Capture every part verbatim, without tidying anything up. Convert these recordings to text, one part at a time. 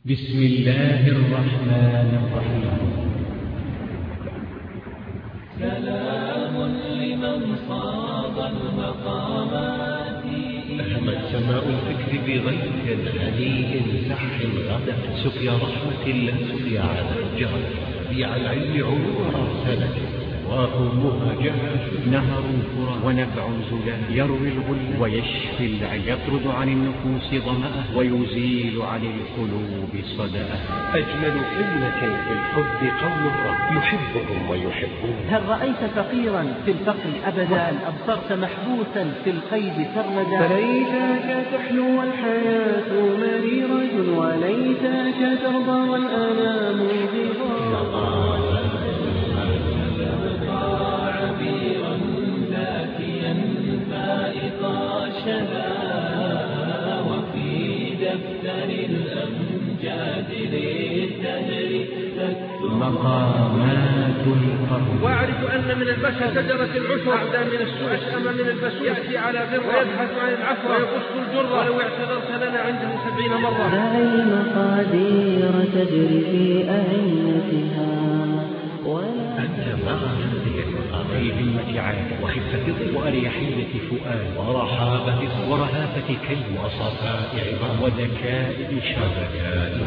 بسم الله الرحمن الرحيم. سلام لمن صاد المقامات. أهمت سماء الفكر بغيث هنيء زح غدا سقيا رحمة لا سقيا عذاب جهل بيع العلم علوا أرسلت وأمها جهل نهر فرا ونبع زلال يروي الغل ويشفي العل يطرد عن النفوس ظمأه ويزيل عن القلوب صدأه. أجمل كلمة في الحب قول الرب يحبهم ويحبون. هل رأيت فقيرا في الفقر أبدا هل أبصرت محبوسا في القيد سرمدا. فليتك تحلو الحياة مريرة وليتك ترضى والأنام ضغار. وفي دفتر الأمجاد للدهر تكتب مقامات القرن. واعرف أن من البشر شجرة العشر أعدى من السوء أشأم من البشر يأتي على ذرة ويبحث عن العفرة ويقص الجرة ولو اعتذرت لنا عنده سبعين مرة. دع المقادير تجري في أعنتها أنت مع هذه في همة عاد وخفة وأريحية فؤاد ورحابة ورهافة كلم وصفاء عظام وذكاء شبكات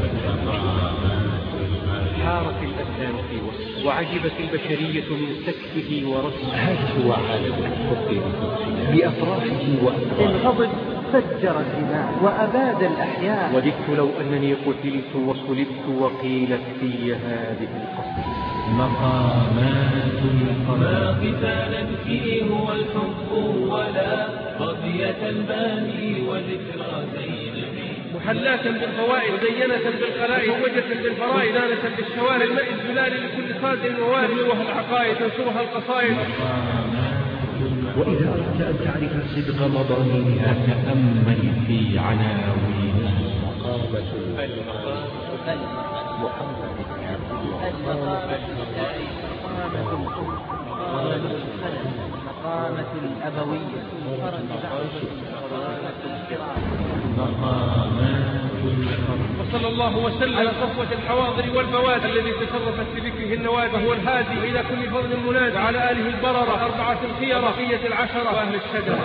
حارت الأبدان في وصف وعجبت البشرية من سكته ورسمه. هذا هو عالم الحب بأفراحه وأفراحه. الغضب فجر الدماء وأباد الأحياء. وددت لو أنني قتلت وصلبت وقيلت في هذه القصة. مقامات القرن. ما قتالا فيه هو الحب ولا قضية الباني وذكرى زينب. محلاة بالفوائد زينة بالقلائد زوجة بالفرائد دانة بالشوارع الماء الزلال لكل صادر ووارد تروها العقائد تنشرها القصائد. وإذا أردت أن تعرف صدق مضامينها تأمل في عناوينها. مقامة محمد بن عبد مقامة الأبوية وصلى الله وسلم على صفوة الحواضر والبوادر الذي تشرفت بذكره النوادر وهو الهادي إلى كل فضل مناد وعلى آله البررة أربعة الخيرة بقية العشرة وأهل الشجرة.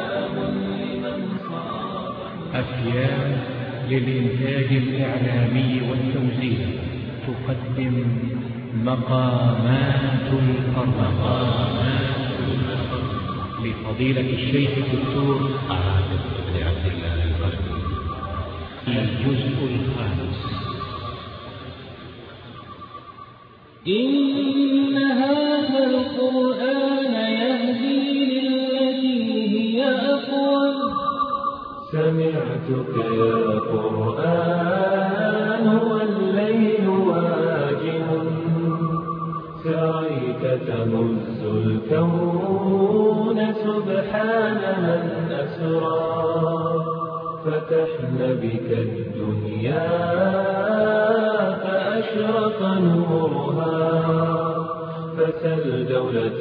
أفيان للإنتاج الإعلامي والتوزيع تقدم مقامات القرن لفضيلة الشيخ الدكتور عادل بن عبد الله القرني. الجزء الخامس. إن هذا القرآن يهدي للتي هي أقوم. سمعتك يا قرآن والليل واجم سعيك تمز الكون سبحان من أسرى فتحنا بك الدنيا فأشرق نورها فسل دولة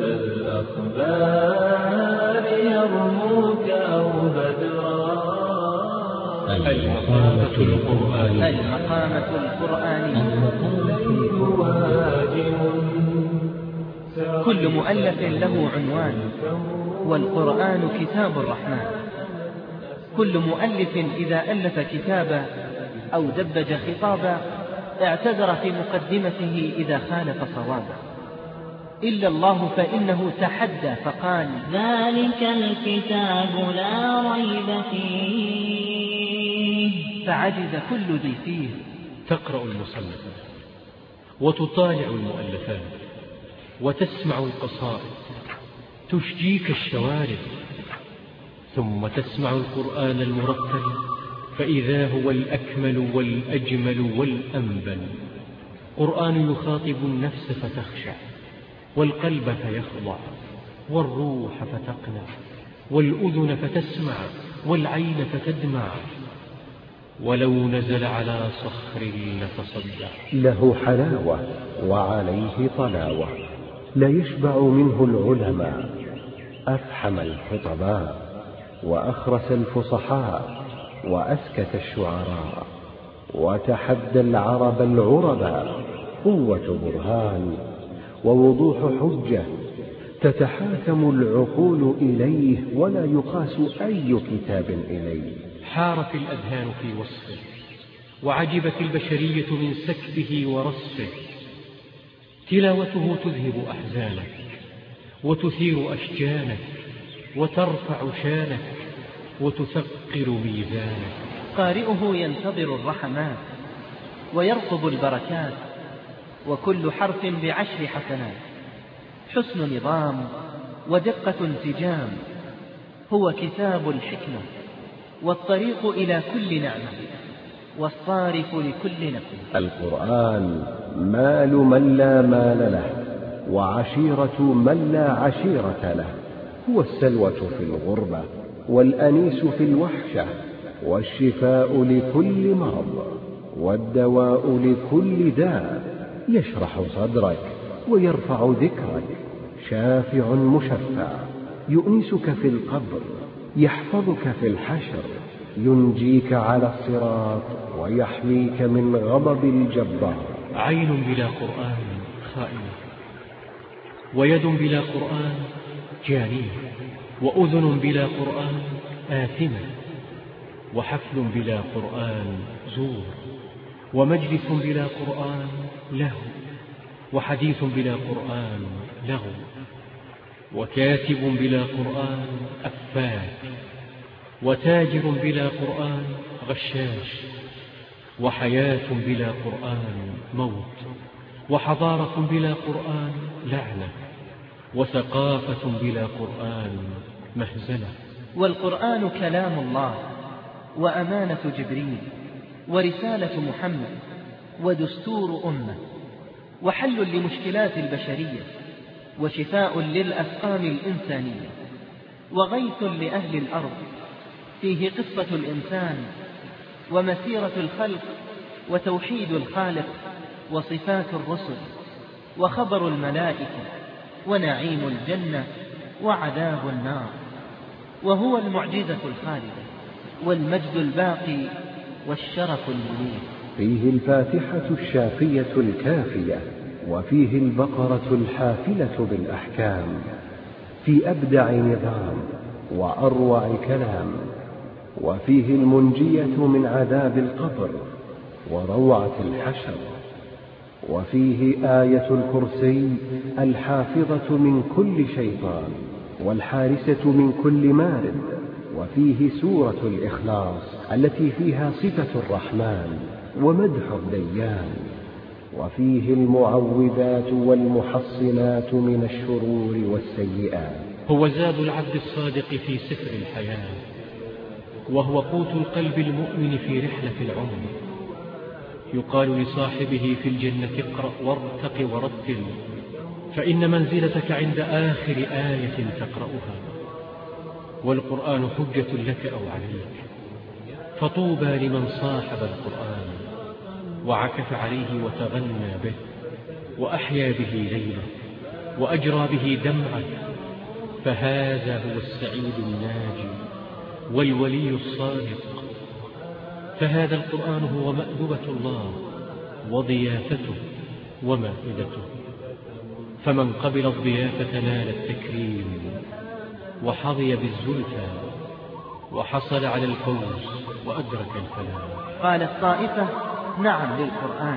الأخبار يرموك أو بدرا. المقامة القرآنية. المقامة القرآنية. كل مؤلف له عنوان والقرآن كتاب الرحمن. كل مؤلف إذا ألف كتابا أو دبج خطابا اعتذر في مقدمته إذا خالف صوابا، إلا الله فإنه تحدى فقال ذلك الكتاب لا ريب فيه. فعجز كل ذي فيه. تقرأ المصنفات وتطالع المؤلفات وتسمع القصائد تشجيك الشوارد، ثم تسمع القرآن المرتل فإذا هو الأكمل والأجمل والأنبل. قرآن يخاطب النفس فتخشع والقلب فيخضع والروح فتقنع والأذن فتسمع والعين فتدمع ولو نزل على صخر لتصدع. له حلاوة وعليه طلاوة لا يشبع منه العلماء. أفحم الخطباء وأخرس الفصحاء وأسكت الشعراء وتحدى العرب العربا، قوة برهان ووضوح حجة، تتحاكم العقول إليه ولا يقاس أي كتاب إليه. حارت الأذهان في وصفه، وعجبت البشرية من سكبه ورصفه. تلاوته تذهب أحزانك، وتثير أشجانك، وترفع شانك، وتثقل ميزانك. قارئه ينتظر الرحمات ويرقب البركات، وكل حرف بعشر حسنات. حسن نظام ودقة انسجام، هو كتاب الحكمة، والطريق إلى كل نعمة، والصارف لكل نفس. القرآن مال من لا مال له، وعشيرة من لا عشيرة له. هو السلوة في الغربة، والأنيس في الوحشة، والشفاء لكل مرض، والدواء لكل داء. يشرح صدرك ويرفع ذكرك، شافع مشفع، يؤنسك في القبر، يحفظك في الحشر، ينجيك على الصراط، ويحميك من غضب الجبار. عين بلا قرآن خائنة، ويد بلا قرآن جانية، وأذن بلا قرآن آثمة، وحفل بلا قرآن زور، ومجلس بلا قرآن لهو، وحديث بلا قرآن لغو، وكاتب بلا قرآن أفاك، وتاجر بلا قرآن غشاش، وحياة بلا قرآن موت، وحضارة بلا قرآن لعنة، وثقافة بلا قرآن مهزلة. والقرآن كلام الله، وأمانة جبريل، ورسالة محمد، ودستور أمة، وحل لمشكلات البشرية، وشفاء للأسقام الإنسانية، وغيث لأهل الأرض. فيه قصة الإنسان، ومسيرة الخلق، وتوحيد الخالق، وصفات الرسل، وخبر الملائكة، ونعيم الجنة، وعذاب النار. وهو المعجزة الخالدة، والمجد الباقي، والشرف المنير. فيه الفاتحة الشافية الكافية، وفيه البقرة الحافلة بالأحكام، في أبدع نظام وأروع كلام، وفيه المنجية من عذاب القبر وروعة الحشر، وفيه آية الكرسي الحافظة من كل شيطان، والحارسة من كل مارد، وفيه سورة الإخلاص التي فيها صفة الرحمن ومدح الديان، وفيه المعوذات والمحصنات من الشرور والسيئات. هو زاد العبد الصادق في سفر الحياة، وهو قوت القلب المؤمن في رحلة العمر. يقال لصاحبه في الجنة اقرأ وارتق ورتل، فإن منزلتك عند آخر آية تقرأها. والقرآن حجة لك أو عليك، فطوبى لمن صاحب القرآن وعكف عليه وتغنى به، وأحيا به ليله، وأجرى به دمعه، فهذا هو السعيد الناجي والولي الصادق. فهذا القرآن هو مأدبة الله وضيافته ومائدته، فمن قبل الضيافة نال التكريم، وحظي بالزلفى، وحصل على الفوز، وأدرك الفلاح. قالت طائفة نعم للقرآن،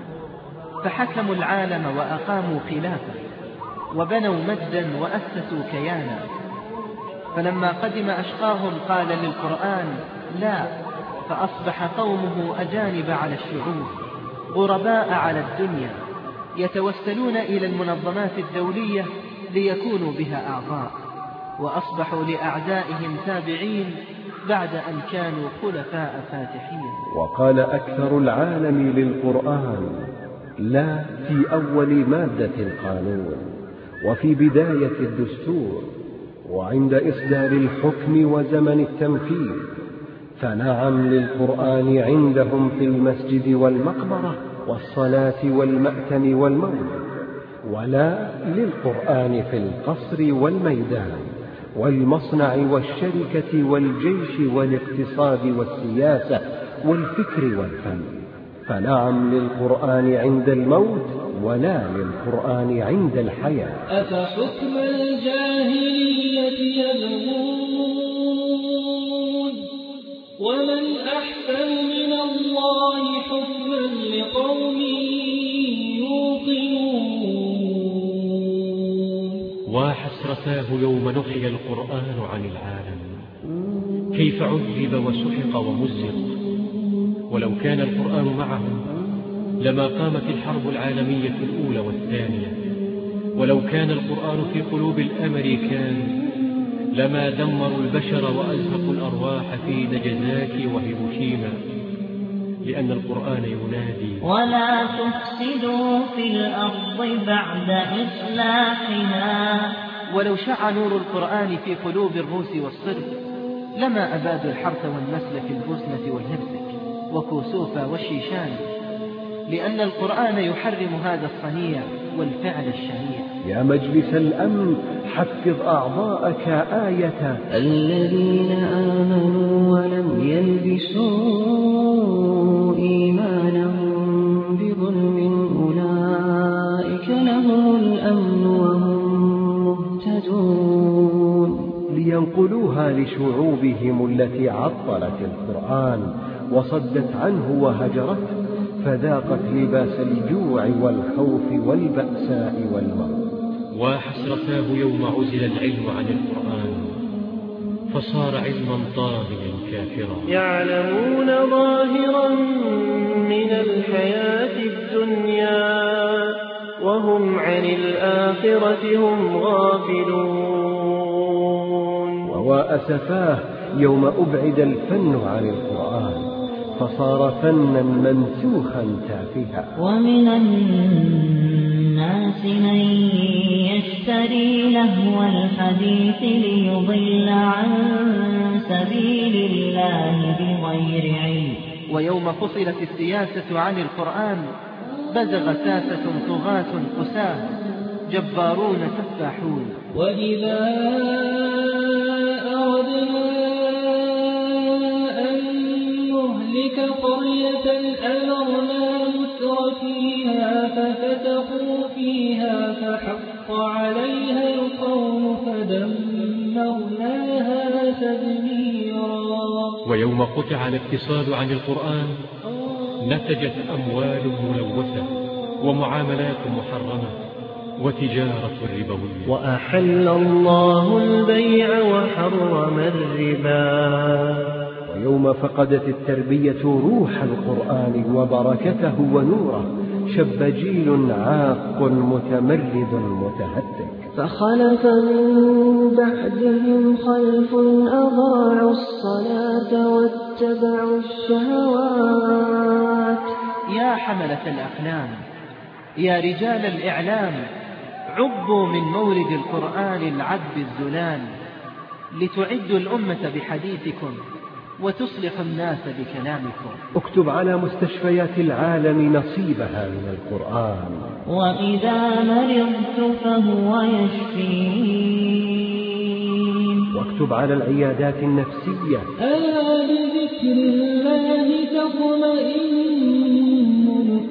فحكموا العالم وأقاموا خلافه، وبنوا مجدا وأسسوا كيانا. فلما قدم أشقاهم قال للقرآن لا، فأصبح قومه أجانب على الشعوب، غرباء على الدنيا، يتوسلون إلى المنظمات الدولية ليكونوا بها أعضاء، وأصبحوا لأعدائهم تابعين بعد أن كانوا خلفاء فاتحين. وقال أكثر العالم للقرآن لا في أول مادة القانون، وفي بداية الدستور، وعند إصدار الحكم وزمن التنفيذ. فنعم للقرآن عندهم في المسجد والمقبرة والصلاة والمأتم والمولد، ولا للقرآن في القصر والميدان والمصنع والشركة والجيش والاقتصاد والسياسة والفكر والفن. فنعم للقرآن عند الموت ولا للقرآن عند الحياة. أفحكم الجاهلية يبغون ومن أحسن من الله حكما لقوم يوقنون. وحسرتاه يوم نحي القرآن عن العالم، كيف عذب وسحق ومزق. ولو كان القرآن معهم لما قامت الحرب العالمية الأولى والثانية. ولو كان القرآن في قلوب الأمريكان لما دمروا البشر وأزهقوا الأرواح في ناجازاكي وهيروشيما، لأن القرآن ينادي: ولا تفسدوا في الأرض بعد إصلاحها. ولو شع نور القرآن في قلوب الروس والصرب لما أبادوا الحرث والنسل في البوسنة والهرسك وكوسوفا والشيشان، لأن القرآن يحرم هذا الصنيع والفعل الشنيع. يا مجلس الأمن حفظ أعضاءك آية: الذين آمنوا ولم يلبسوا إيمانهم بظلم أولئك لهم الأمن وهم مهتدون. لينقلوها لشعوبهم التي عطلت القرآن وصدت عنه وهجرته، فذاقت لباس الجوع والخوف والبأساء والمرض. وحسرتاه يوم عزل العلم عن القرآن فصار علما طاغيا كافرا. يعلمون ظاهرا من الحياة الدنيا وهم عن الآخرة هم غافلون. وأسفاه يوم أبعد الفن عن القرآن فصار فنا منسوخا تافها. ومن الناس من يشتري لهو الحديث ليضل عن سبيل الله بغير علم. ويوم فصلت السياسة عن القرآن بزغ ساسة طغاة قساة جبارون سفاحون. وإذا أردنا أن نهلك قرية أمرنا متر فيها ففتحوا فيها فحق عليها القول فدمرناها تدميرا. ويوم قطع الاقتصاد عن القرآن نتجت أموال ملوثة ومعاملات محرمة وتجارة ربوية. وأحل الله البيع وحرم الربا. ويوم فقدت التربية روح القرآن وبركته ونوره شب جيل عاق متمرد متهتك. فخلف من بعدهم خلف أضاعوا الصلاة واتبعوا الشهوات. يا حملة الأقلام يا رجال الإعلام عبوا من مورد القرآن العذب الزلال لتعدوا الأمة بحديثكم وتصلح الناس بكلامكم. اكتب على مستشفيات العالم نصيبها من القرآن. وإذا مرضت فهو يشفين. واكتب على العيادات النفسية: ألا بذكر الله تطمئن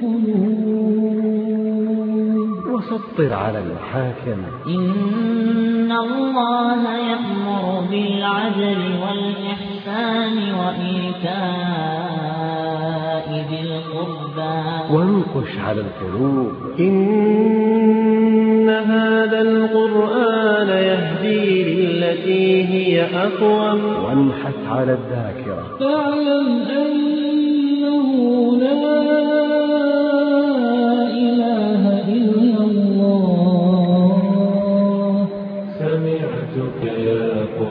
القلوب. وسطر على المحاكم: إن الله يأمر بالعدل والإحسان وإيتاء ذي القربى. وانقش على القلوب: إن هذا القرآن يهدي للتي هي أقوم. وانحت على الذاكرة: فاعلم أنه لا إله إلا الله. سمعتك يا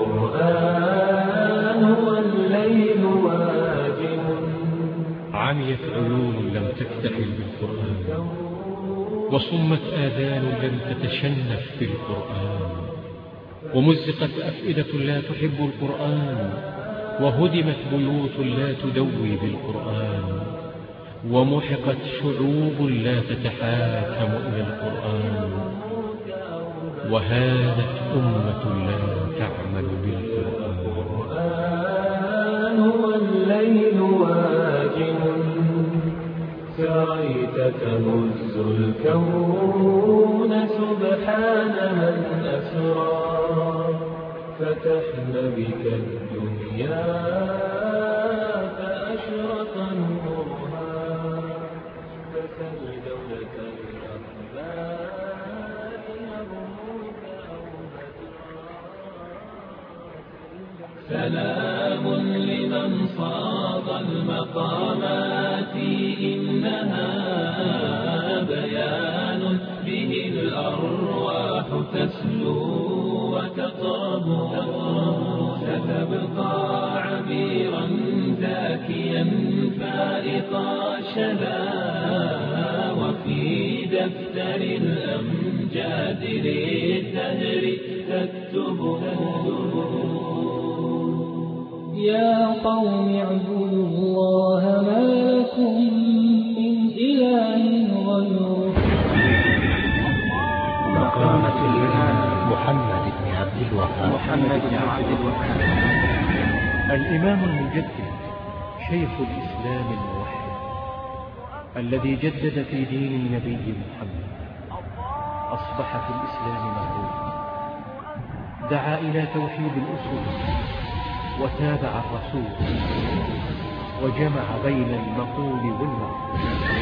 قرآن والليل واجن. عميت عيون لم تكتحل بالقرآن وصمت آذان لم تتشنف بالقرآن ومزقت أفئدة لا تحب القرآن وهدمت بيوت لا تدوي بالقرآن ومحقت شعوب لا تتحاكم إلى القرآن وهانت أمة لا تعمل بالقرآن. والليل واجن. تهز الكون سبحان من أسرى فتحنا بك الدنيا فأشرق نورها فسل دولة الرحمن يرموك أو سلام لمن صاغ المقامات إنها بيان به الأرواح تسلو وتطرب ستبقى عبيرا زاكيا فائق شذا وفي دفتر الأمجاد للدهر تكتبه. يا قوم اعبدوا الله ما لكم من إله غيره. مقامة الإمام محمد بن عبد الوهاب محمد بن عبد الوهاب الإمام المجدد شيخ الإسلام الموحد الذي جدد في دين النبي محمد، أصبح في الإسلام معروفا، دعا إلى توحيد الأصول وتابع الرسول وجمع بين المقول والمقول.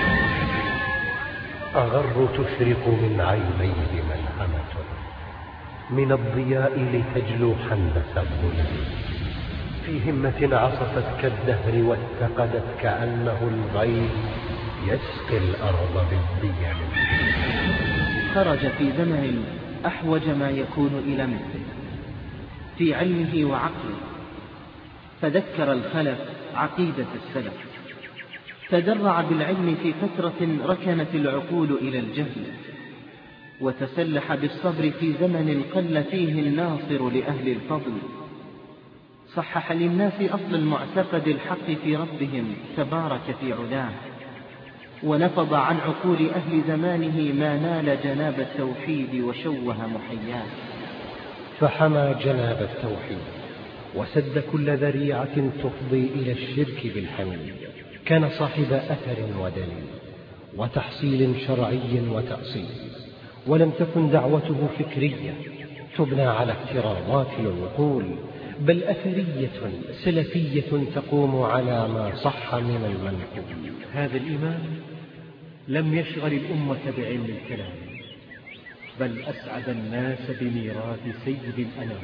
أغر تشرق من عينيه ملهمة من الضياء لتجلو حنبس الظلم في همة عصفت كالدهر واتقدت كأنه الغيث يسقي الأرض بالضياء. خرج في زمن أحوج ما يكون إلى مثله في علمه وعقله، فذكر الخلف عقيدة السلف، تدرع بالعلم في فترة ركنت العقول إلى الجهل، وتسلح بالصبر في زمن قل فيه الناصر لأهل الفضل، صحح للناس أصل المعتقد الحق في ربهم تبارك في علاه، ونفض عن عقول أهل زمانه ما نال جناب التوحيد وشوه محياه. فحمى جناب التوحيد وسد كل ذريعة تفضي إلى الشرك بالحميد. كان صاحب أثر ودليل وتحصيل شرعي وتأصيل، ولم تكن دعوته فكرية تبنى على افتراضات العقول، بل أثرية سلفية تقوم على ما صح من المنقول. هذا الإمام لم يشغل الأمة بعلم الكلام، بل أسعد الناس بميراث سيد الأنام،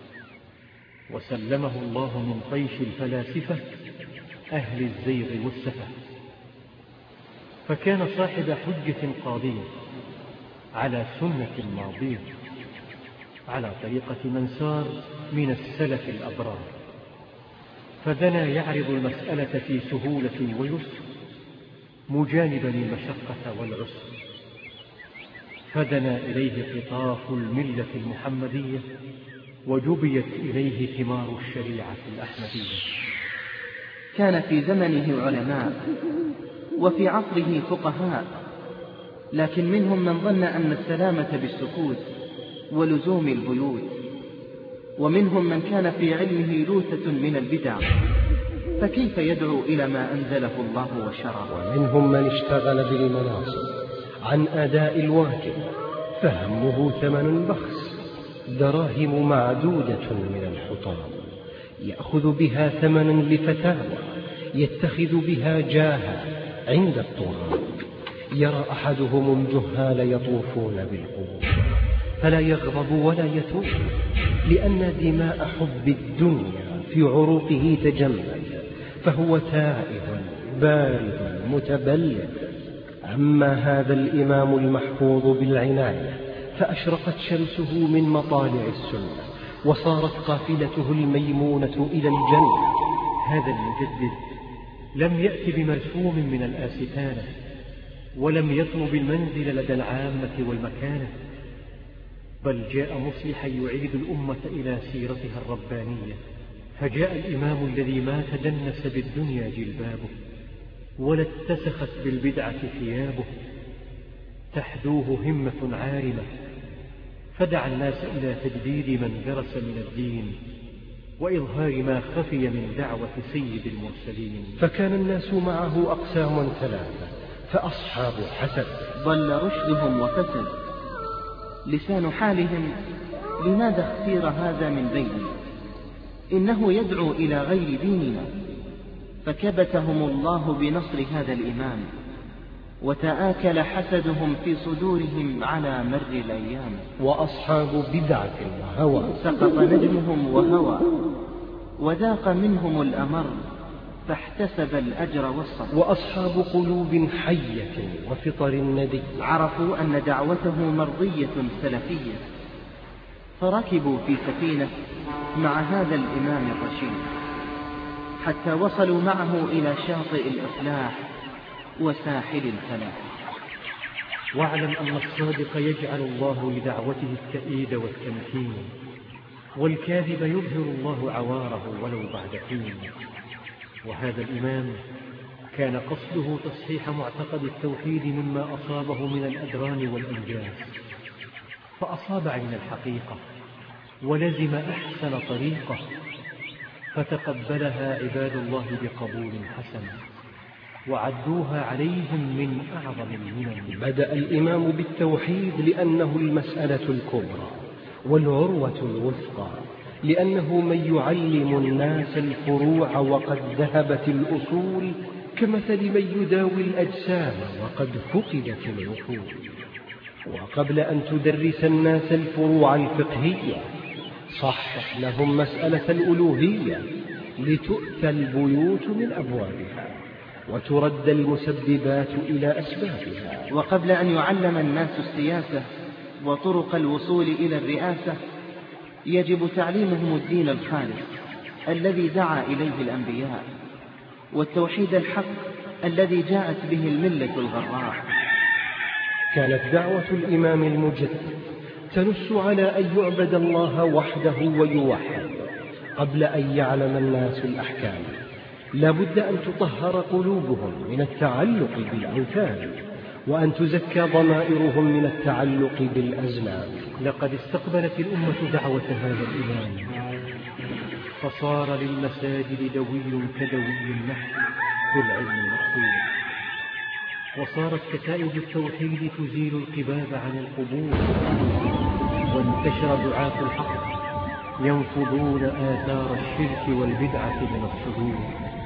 وسلمه الله من طيش الفلاسفة أهل الزيغ والسفة، فكان صاحب حجة قاضية على سنة ماضية، على طريقة من سار من السلف الأبرار، فدنا يعرض المسألة في سهولة ويسر مجانبا المشقة والعسر، فدنا إليه قطاف الملة المحمدية وجبيت إليه ثمار الشريعة الأحمدية. كان في زمنه علماء وفي عصره فقهاء، لكن منهم من ظن أن السلامة بالسكوت ولزوم البيوت، ومنهم من كان في علمه لوثة من البدع، فكيف يدعو إلى ما أنزله الله وشرعه؟ ومنهم من اشتغل بالمناصب عن أداء الواجب، فهمه ثمن بخس، دراهم معدودة من الحطام، يأخذ بها ثمنا لفتاوى، يتخذ بها جاها عند الطغاة. يرى أحدهم الجهال يطوفون بالقبور فلا يغضب ولا يتوب، لأن دماء حب الدنيا في عروقه تجمد، فهو تائب بارد متبلد. أما هذا الإمام المحفوظ بالعناية فأشرقت شمسه من مطالع السنة، وصارت قافلته الميمونة إلى الجنة. هذا المجدد لم يأت بمرسوم من الآستانة، ولم يطلب المنزل لدى العامة والمكانة، بل جاء مصلحا يعيد الأمة إلى سيرتها الربانية. فجاء الإمام الذي ما تدنس بالدنيا جلبابه، ولا اتسخت بالبدعة ثيابه، تحدوه همة عارمة، فدعا الناس إلى تجديد من درس من الدين وإظهار ما خفي من دعوة سيد المرسلين. فكان الناس معه أقسام ثلاثة: فأصحاب حسد ضل رشدهم وفسد. لسان حالهم: لماذا اختير هذا من بيننا؟ إنه يدعو إلى غير ديننا. فكبتهم الله بنصر هذا الإمام، وتآكل حسدهم في صدورهم على مر الأيام. وأصحاب بدعة وهوى سقط نجمهم وهوى، وذاق منهم الأمر، فاحتسب الأجر والصبر. وأصحاب قلوب حية وفطر ندي عرفوا أن دعوته مرضية سلفية، فركبوا في سفينة مع هذا الإمام الرشيد، حتى وصلوا معه إلى شاطئ الإصلاح وساحل الفلاح. واعلم أن الصادق يجعل الله لدعوته التأييد والتمكين، والكاذب يظهر الله عواره ولو بعد حين. وهذا الإمام كان قصده تصحيح معتقد التوحيد مما أصابه من الأدران والأنجاز، فأصاب عين الحقيقة ولزم أحسن طريقة، فتقبلها عباد الله بقبول حسن، وعدوها عليهم من أعظم المنن. بدأ الإمام بالتوحيد لأنه المسألة الكبرى والعروة الوثقى، لأنه من يعلم الناس الفروع وقد ذهبت الأصول، كمثل من يداوي الأجسام وقد فقدت العقول. وقبل أن تدرس الناس الفروع الفقهية، صحح لهم مسألة الألوهية، لتؤتى البيوت من أبوابها وترد المسببات إلى أسبابها. وقبل أن يعلم الناس السياسة وطرق الوصول إلى الرئاسة، يجب تعليمهم الدين الخالص الذي دعا إليه الأنبياء، والتوحيد الحق الذي جاءت به الملة الغراء. كانت دعوة الإمام المجدد تنص على أن يعبد الله وحده ويوحد قبل أن يعلم الناس الأحكام. لا بد أن تطهر قلوبهم من التعلق بالأوثان، وأن تزكى ضمائرهم من التعلق بالأزلام. لقد استقبلت الأمة دعوة هذا الإمام، فصار للمساجد دوي كدوي النحل بالعلم المقصود، وصارت كتائب التوحيد تزيل القباب عن القبور، وانتشر دعاة الحق ينفضون آثار الشرك والبدعة من الصدور.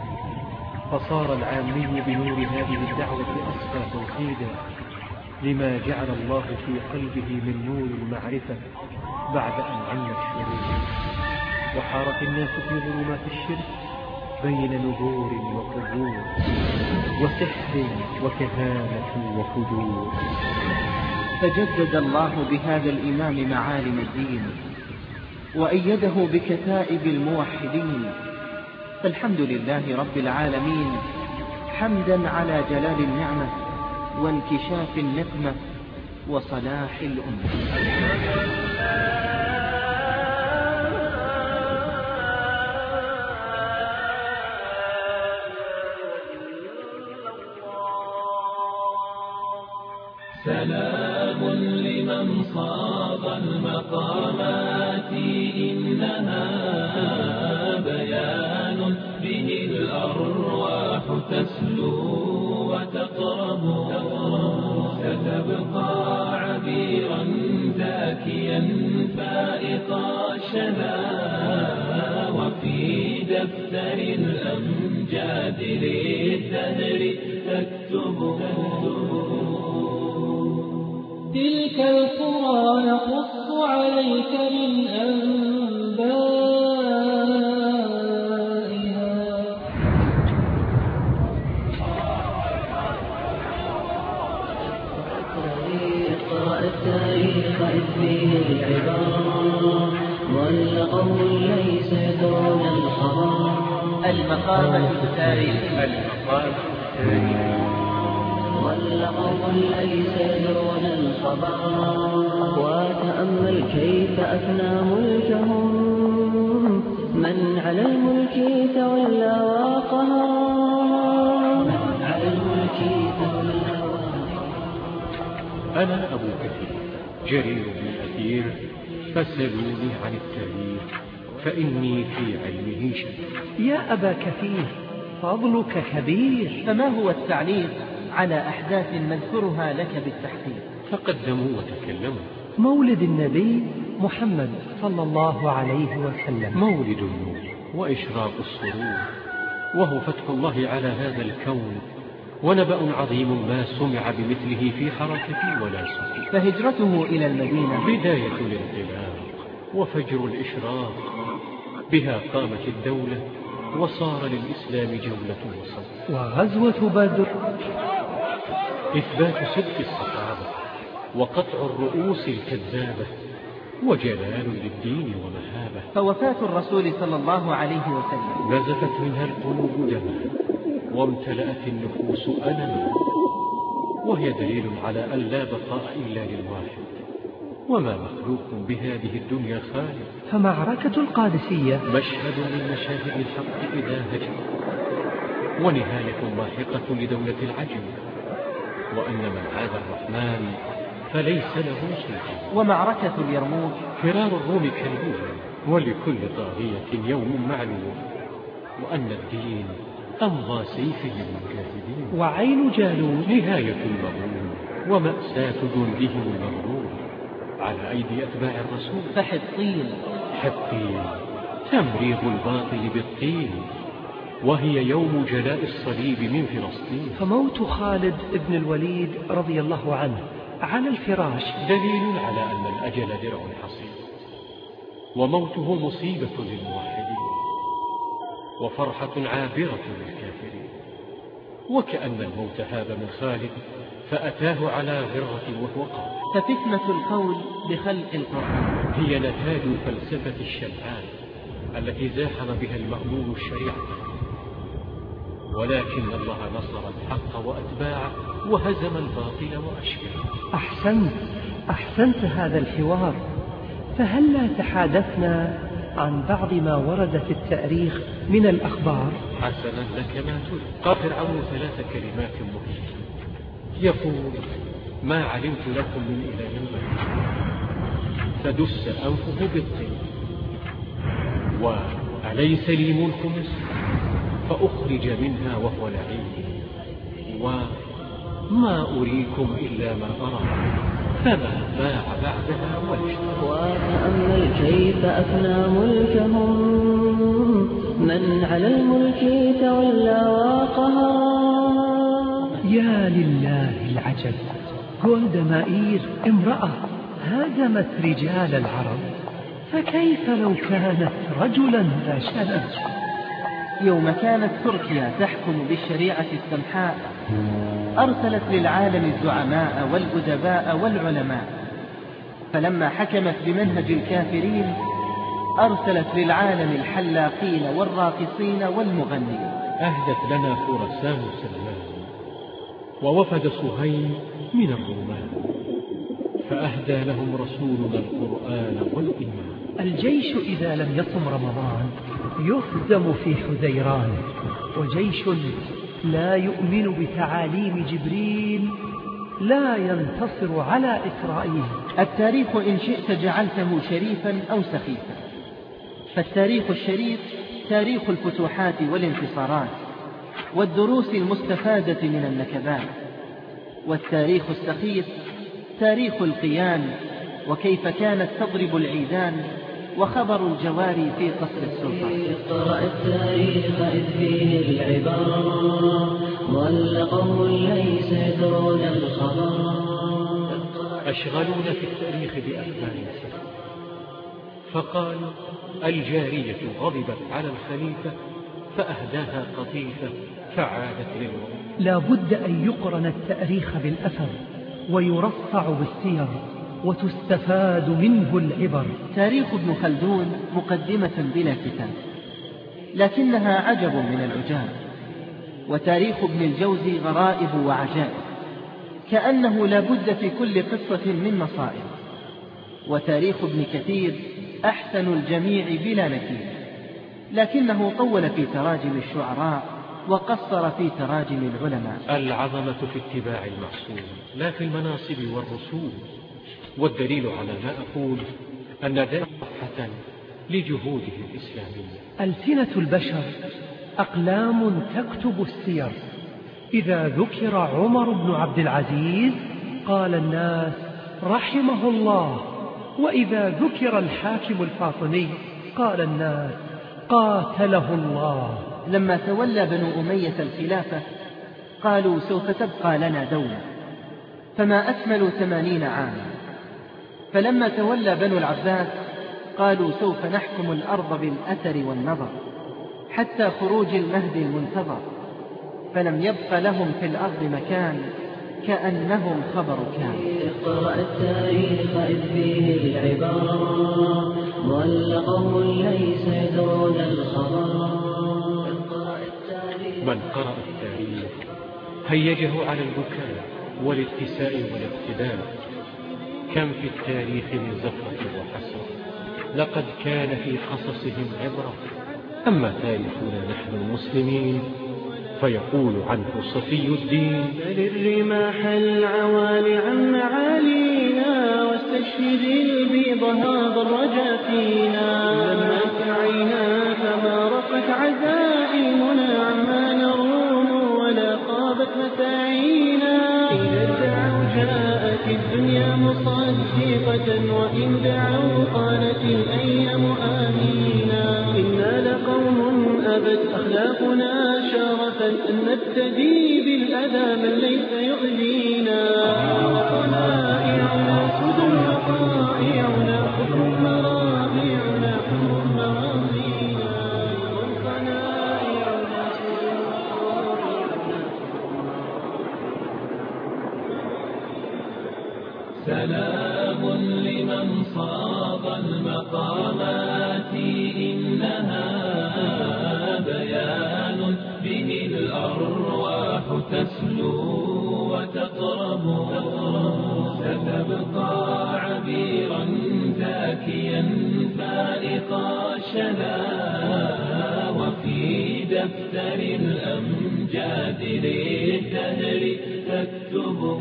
فصار العامي بنور هذه الدعوة أصفى توحيدا، لما جعل الله في قلبه من نور المعرفة بعد أن عم الشرور. وحارت الناس في ظلمات الشرك بين نذور وقبور، وسحر وكهانة وفجور. فجدد الله بهذا الإمام معالم الدين، وأيده بكتائب الموحدين. فالحمد لله رب العالمين، حمدا على جلال النعمة وانكشاف النقمة وصلاح الأمة. سلام لمن صاغ المقامات، إنها بيان به الأرواح تسلو وتقرب، ستبقى عبيرا زاكيا فائق الشذا، وفي دفتر الأمجاد للدهر تكتب. تلك القرى نقص عليك من أنبائها. اقرأ التاريخ إذ فيه العبر، والقوم ليس دون الخبر. المقامة التاريخ المقامة التاريخ والقوم ليس دون الخبر. وتأمل كيف أفنى ملكهم من على الملك تولى وقهر، من على الملك تولى وقهر. أنا أبو كثير جرير بن أثير، فاسألوني عن التاريخ فإني في علمه شديد. يا أبا كثير فضلك كبير. فما هو التعليق على أحداث نذكرها لك بالتحقيق. تقدموا وتكلموا. مولد النبي محمد صلى الله عليه وسلم مولد النور وإشراق السرور، وهو فتح الله على هذا الكون، ونبأ عظيم ما سمع بمثله في حركة ولا سكون. فهجرته إلى المدينة بداية الانطلاق وفجر الإشراق، بها قامت الدولة وصار للإسلام جولة وصف. وغزوة بدر إثبات صدق الصحابة وقطع الرؤوس الكذابة، وجلال للدين ومهابة. فوفاة الرسول صلى الله عليه وسلم نزفت منها القلوب دما، وامتلأت النفوس ألما، وهي دليل على أن لا بقاء إلا للواحد، وما مخلوق بهذه الدنيا خالق. فمعركة القادسية مشهد من مشاهد الحق إذا هجم، ونهاية لاحقة لدولة العجم، وأن من عاد الرحمن فليس له سلطان. ومعركة اليرموك فرار الروم كالبول، ولكل طاغية يوم معلوم، وأن الدين أمضى سيف للمجاهدين. وعين جالوت نهاية المغلوب، ومأساة جندهم المغلوب على أيدي أتباع الرسول. فحطين حطين تمريغ الباطل بالطين، وهي يوم جلاء الصليب من فلسطين. فموت خالد بن الوليد رضي الله عنه على الفراش دليل على أن الأجل درع حصين، وموته مصيبة للموحدين، وفرحة عابرة للكافرين. وكأن الموت هاب من خالد فأتاه على غرة وهو قال. ففتنة القول بخلق القرآن هي نتاج الفلسفة الشنعاء التي زاحم بها المأمون الشريعة، ولكن الله نصر الحق وأتباعه وهزم الباطل وأشبعه. أحسنت أحسنت هذا الحوار. فهلا تحادثنا عن بعض ما ورد في التاريخ من الأخبار؟ حسنا لك ما تريد. قال فرعون ثلاث كلمات مهمة يقول: ما علمت لكم من إله غيري، فدس أنفه بالطين. وأليس لي ملك مصر فأخرج منها وهو لعين، وما أريكم إلا ما أرى، فما باع بعدها واشترى. وتأمل كيف أفنى ملكهم من على الملك تولى وقهر. يا لله العجب، جولدا مائير امرأة هاجمت رجال العرب، فكيف لو كانت رجلا ذا شنج؟ يوم كانت تركيا تحكم بالشريعة السمحاء أرسلت للعالم الزعماء والأدباء والعلماء، فلما حكمت بمنهج الكافرين أرسلت للعالم الحلاقين والراقصين والمغنين. أهدت لنا خرسان سلمان، ووفد صهيب من الرومان، فأهدى لهم رسولنا القرآن والإيمان. الجيش إذا لم يصم رمضان يهزم في حزيران، وجيش لا يؤمن بتعاليم جبريل لا ينتصر على إسرائيل. التاريخ إن شئت جعلته شريفا أو سخيفا، فالتاريخ الشريف تاريخ الفتوحات والانتصارات والدروس المستفادة من النكبات، والتاريخ السخيف تاريخ القيان وكيف كانت تضرب العيدان وخبر الجواري في قصر السلطان. اقرأ التاريخ إذ فيه العبر، ضل قوم ليس يدرون الخبر. أشغلونا في التاريخ بأخبار سفر، فقالوا الجارية غضبت على الخليفة فأهداها قطيفة فعادت للوطن. لا بد أن يقرن التاريخ بالأثر ويرصع بالسير وتستفاد منه العبر. تاريخ ابن خلدون مقدمة بلا كتاب، لكنها عجب من العجاب، وتاريخ ابن الجوزي غرائب وعجائب، كأنه لا بد في كل قصة من مصائب. وتاريخ ابن كثير أحسن الجميع بلا نكير، لكنه طول في تراجم الشعراء وقصر في تراجم العلماء. العظمة في اتباع المعصوم لا في المناصب والرسوم، والدليل على ما أقول أن ذلك صفحة لجهوده الإسلامية. ألسنة البشر أقلام تكتب السير، إذا ذكر عمر بن عبد العزيز قال الناس رحمه الله، وإذا ذكر الحاكم الفاطمي قال الناس قاتله الله. لما تولى بنو أمية الخلافة قالوا سوف تبقى لنا دولة، فما أكملوا ثمانين عاما. فلما تولى بنو العباس قالوا سوف نحكم الأرض بالأثر والنظر حتى خروج المهدي المنتظر، فلم يبق لهم في الأرض مكان كأنهم خبر كان. اقرأ التاريخ إذ فيه العبر، ضل قوم ليس يدرون الخبر. من قرأ التاريخ هيجه على البكاء والاتساء والاقتداء. كم في التاريخ من زفرة وحسرة، لقد كان في قصصهم عبرة. أما تاريخنا نحن المسلمين فيقول عنه صفي الدين: للرماح العوالي عن معالينا، واستشهد البيض هذا الرجا فينا. لمت عينا فما رقت عزائمنا عما نروم، ولا خابت مساعينا. إذا الدعوا جاءت الدنيا مصدقة، وإن دعوا قالت الأيام آمينا. إنا لقوم أبت أخلاقنا شرفا أن نبتدي بالأذى من ليس يؤذينا. وطلائعنا سدى وطائعنا، حكم مرابعنا حكم مواضينا. وطلائعنا سدى وطائعنا. سلام لمن صاغ المقامات، إنها بيان به الأرواح تسلو وتقرب. ستبقى عبيرا زاكيا فائق الشنا، وفي دفتر الأمجاد للدهر تكتب.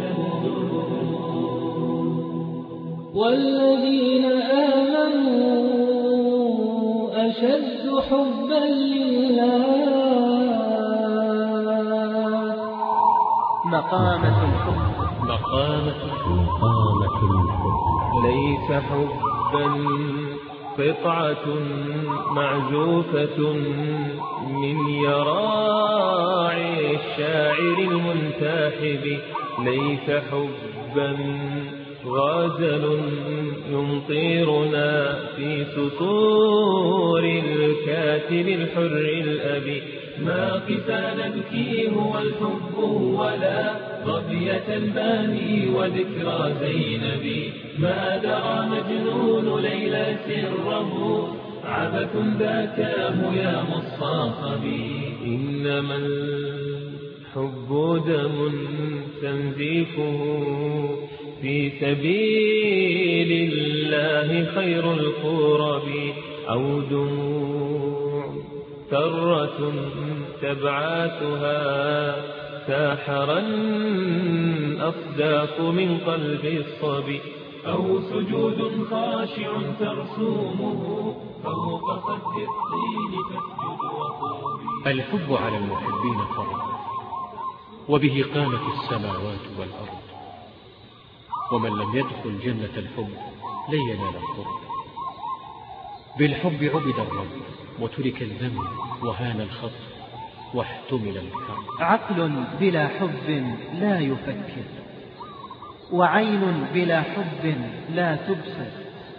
والذين آمنوا أشد حبا لله. مقامة الحب مقامة مقامة الحب ليس حبا قطعة معزوفة من يراعي الشاعر المنتحب. ليس حبا غازل يمطرنا في سطور الكاتب الحر الأبي. ما قسى نبكي هو الحب، ولا ظبية الباني وذكرى زينب. ما درى مجنون ليلى سره، عبث ذاكاه يا مصاحبي. إنما الحب دم تنزيفه في سبيل الله خير القرب. أو دموع ثرة تبعاتها ساحرا أصداق من قلب الصبي. أو سجود خاشع ترسومه فوق خد الطين تسجد وطوبي. الحب على المحبين فرض، وبه قامت السماوات والأرض. ومن لم يدخل جنة الحب لن ينال القرب. بالحب عبد الرب، وترك الذنب، وهان الخطر، واحتمل الكرب. عقل بلا حب لا يفكر، وعين بلا حب لا تبصر،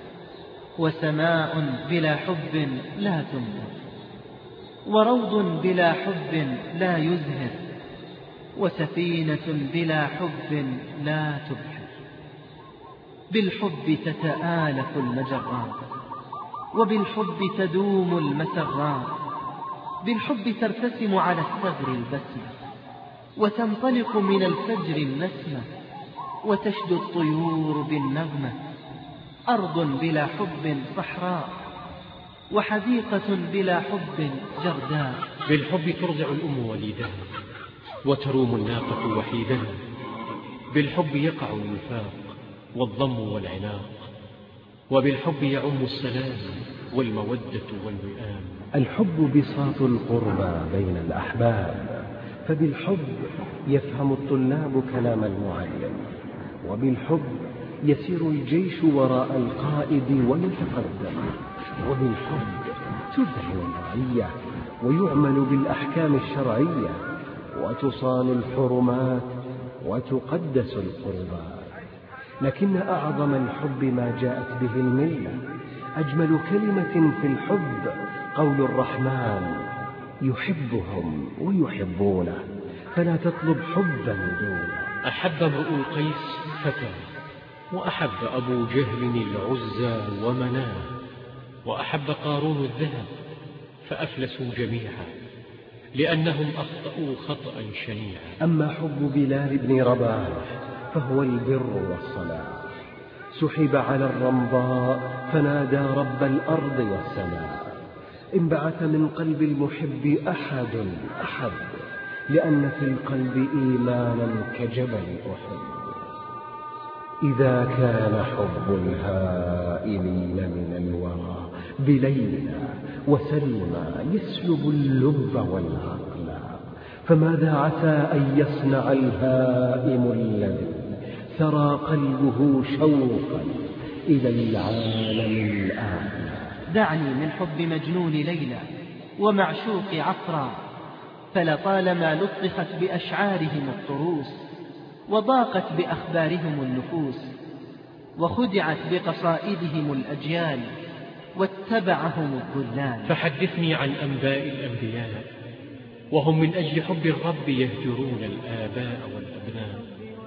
وسماء بلا حب لا تمطر، وروض بلا حب لا يزهر، وسفينة بلا حب لا تبحر. بالحب تتآلف المجرات، وبالحب تدوم المسرات. بالحب ترتسم على الثغر البسمة، وتنطلق من الفجر النسمة، وتشدو الطيور بالنغمة. أرض بلا حب صحراء، وحديقة بلا حب جرداء. بالحب ترضع الأم وليدها، وتروم الناقة وحيدها. بالحب يقع الوفاق والضم والعناق، وبالحب يعم السلام والمودة والوئام. الحب بساط القربى بين الأحباب، فبالحب يفهم الطلاب كلام المعلم، وبالحب يسير الجيش وراء القائد ويتقدم، وبالحب تذهل الرعية ويعمل بالأحكام الشرعية، وتصان الحرمات وتقدس القربات. لكن أعظم الحب ما جاءت به الملة. أجمل كلمة في الحب قول الرحمن: يحبهم ويحبونه، فلا تطلب حبا دونه. أحب امرؤ القيس فتى، وأحب أبو جهل العزى ومناه، وأحب قارون الذهب فأفلسوا جميعا، لأنهم أخطأوا خطأ شنيعا. أما حب بلال بن رباح فهو البر والصلاح. سحب على الرمضاء فنادى رب الأرض والسماء. انبعث من قلب المحب أحد أحد، لأن في القلب إيمانا كجبل أحد. إذا كان حب الهائمين من الورى بليلى وسلمى يسلب اللب والعقل، فماذا عسى أن يصنع الهائم الذي ثرى قلبه شوقا إلى العالم الأعلى؟ دعني من حب مجنون ليلى ومعشوق عفرا، فلطالما لطخت بأشعارهم الطروس، وضاقت بأخبارهم النفوس، وخدعت بقصائدهم الأجيال، واتبعهم الضلال. فحدثني عن أنباء الأنبياء، وهم من أجل حب الرب يهجرون الآباء والأبناء.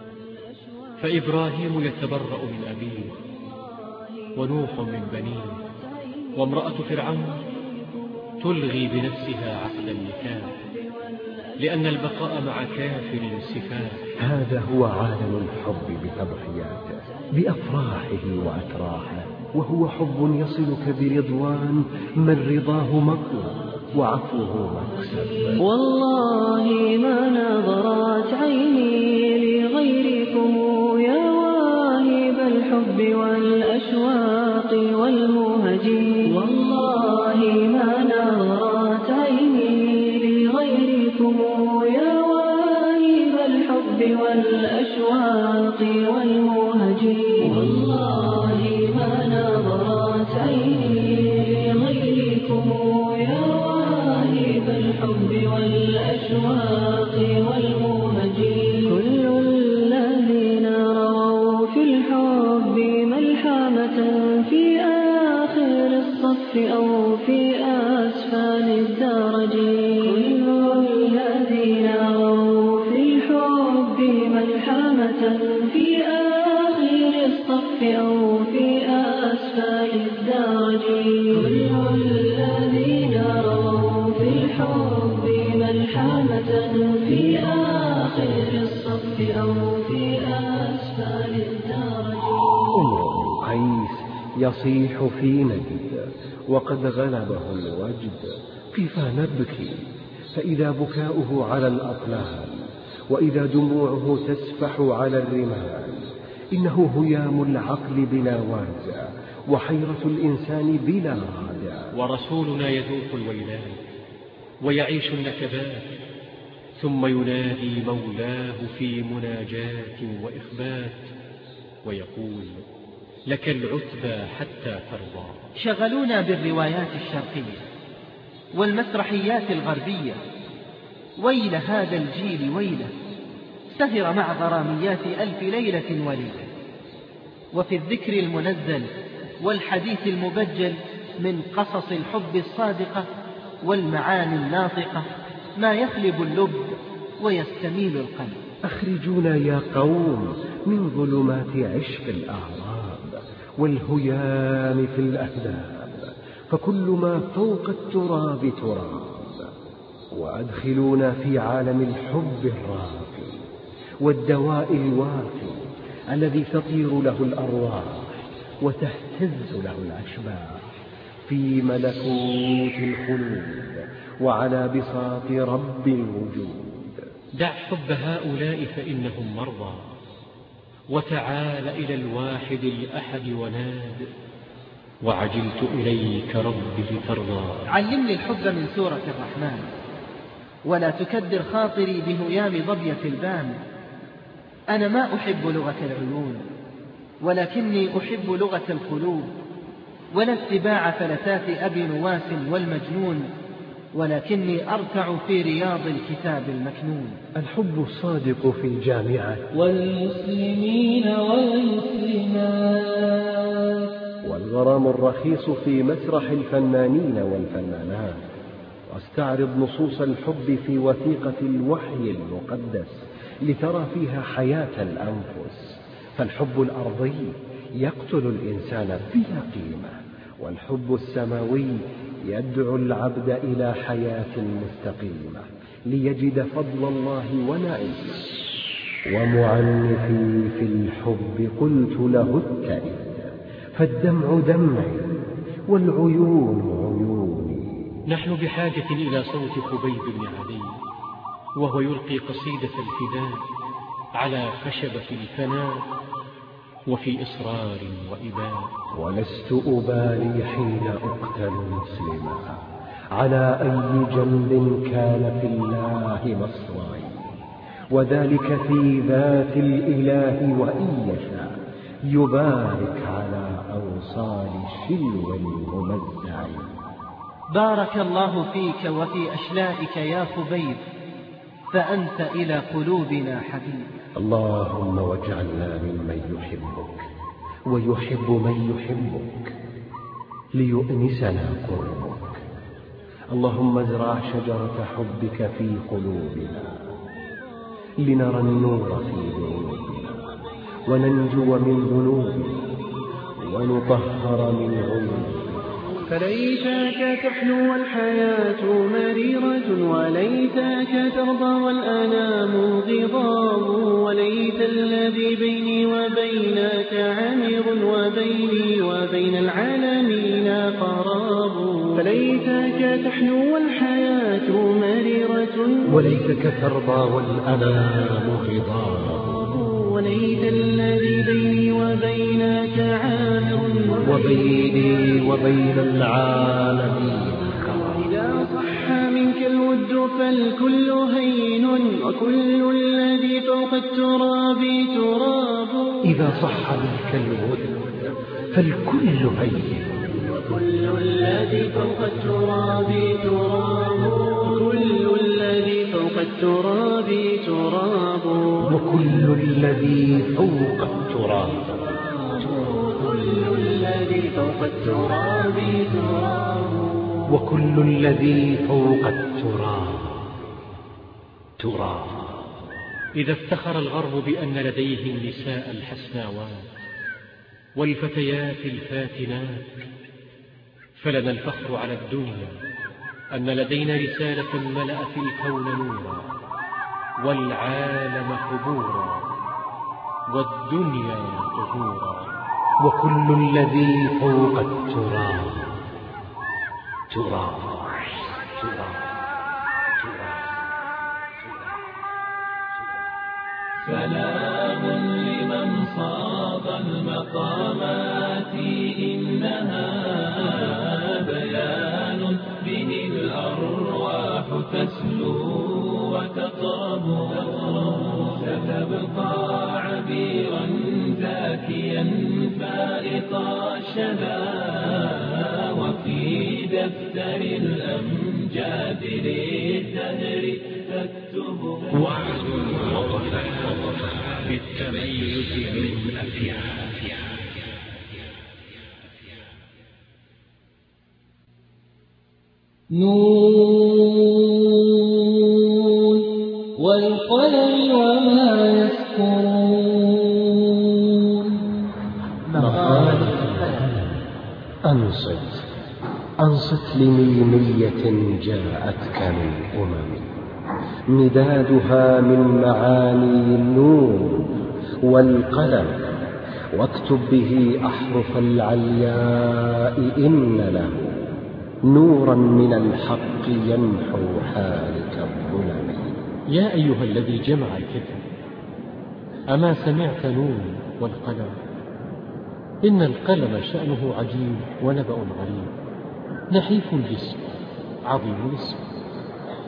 فإبراهيم يتبرأ من أبيه، ونوح من بنيه، وامرأة فرعون تلغي بنفسها عقد النكاح، لأن البقاء مع كافر سفاح. هذا هو عالم الحب بتضحياته، بأفراحه وأتراحه، وهو حب يصلك برضوان من رضاه مطلب وعفوه مكسب. والله ما نظرت عيني لغيركم يا واهب الحب والأشواق والمهج، والله ما نظرت عيني لغيركم يا واهب الحب والأشواق والمهج، والله ما نظرت عيني لغيركم يا واهب الحب والأشواق والمهج. كل الذين رووا في الحب ملحمة في آخر الصف أو في أسفل الدرج، كل الذين رووا في الحب ملحمة في آخر الصف أو في أسفل الدرج، كل الذين رووا في الحب ملحمة في آخر الصف أو في أسفل الدرج. امرؤ القيس يصيح في نجد وقد غلبه الوجد، كيف نبكي فإذا بكاؤه على الأطلال، وإذا دموعه تسفح على الرمال. إنه هيام العقل بلا وازع، وحيرة الإنسان بلا رادع. ورسولنا يذوق الويلات ويعيش النكبات، ثم ينادي مولاه في مناجاة وإخبات، ويقول: لك العتبى حتى ترضى. شغلونا بالروايات الشرقية والمسرحيات الغربية، ويل هذا الجيل ويله، سهر مع غراميات ألف ليلة وليلة. وفي الذكر المنزل والحديث المبجل من قصص الحب الصادقة والمعاني الناطقة ما يخلب اللب ويستميل القلب. أخرجونا يا قوم من ظلمات عشق الأعراب والهيام في الأهداب، فكل ما فوق التراب تراب. وأدخلونا في عالم الحب الراقي والدواء الوافي، الذي تطير له الأرواح وتهتز له الأشباح، في ملكوت الخلود وعلى بساط رب الوجود. دع حب هؤلاء فإنهم مرضى، وتعال إلى الواحد الأحد وناد: وعجلت إليك ربي لترضى. علمني الحب من سورة الرحمن، ولا تكدر خاطري بهيام ضبية البان. أنا ما أحب لغة العيون، ولكني أحب لغة القلوب، ولا اتباع فلتات أبي نواس والمجنون، ولكني أرتع في رياض الكتاب المكنون. الحب الصادق في الجامعة والمسلمين والمسلمات، والغرام الرخيص في مسرح الفنانين والفنانات. واستعرض نصوص الحب في وثيقة الوحي المقدس لترى فيها حياة الأنفس. فالحب الأرضي يقتل الإنسان بلا قيمة، والحب السماوي يدعو العبد إلى حياة مستقيمة ليجد فضل الله ونعيمه. ومعنفي في الحب قلت له اتئد، فالدمع دمعي والعيون عيوني. نحن بحاجة إلى صوت خبيب بن عدي وهو يلقي قصيدة الفداء على خشبة الفناء وفي إصرار وإباء. ولست أبالي حين أقتل مسلما على أي جنب كان في الله مصراي، وذلك في ذات الإله وإن يشاء يبارك على أوصال شلو ممزع. بارك الله فيك وفي أشلائك يا خبيب، فأنت إلى قلوبنا حبيب. اللهم واجعلنا ممن يحبك ويحب من يحبك ليؤنسنا قربك. اللهم ازرع شجرة حبك في قلوبنا لنرى النور في ذنوبنا وننجو من ذنوبنا ونطهر من عيوبنا. فليتك تحلو والحياة مريرة، وليتك ترضى والأنام غضاب، وليت الذي بيني وبينك عمير، وبيني وبين العالمين قراب. فليتك تحلو والحياة مريرة، وليتك ترضى والأنام غضاب، وليت الذي بيني وبينك عامر، وبيني وبين العالمين إذا صح منك الود فالكل هين، وكل الذي فوق التراب تراب. إذا صح منك الود فالكل هين، وكل الذي فوق التراب تراب. كل الذي فوق التراب تراب. وكل الذي فوق التراب كل الذي فوق التراب تراب. وكل الذي فوق التراب تراب. إذا افتخر الغرب بأن لديه النساء الحسناوات والفتيات الفاتنات، فلنا الفخر على الدنيا أن لدينا رسالة ملأت الكون نورا والعالم حبورا والدنيا طهورا. وكل الذي فوق التراب تراب تراب تراب. سلام لمن صاغ المقامات، إنها بيان به الأرواح تسلو وتطرب. ستبقى عبيرا زاكيا فائق الشذا، وفي دفتر الأمجاد للدهر تكتب. وعد ووفاء بالتميز من أفياه. نون والقلم وما يسطرون. مقال أنصت أنصت لميمية جاءتك من أمم، مدادها من معاني النور والقلم، واكتب به أحرف العلياء إن له نورا من الحق يمحو حالك الظلم. يا أيها الذي جمع الكتب، أما سمعت نون والقلم؟ إن القلم شأنه عجيب ونبأ غريب، نحيف الجسم عظيم الاسم،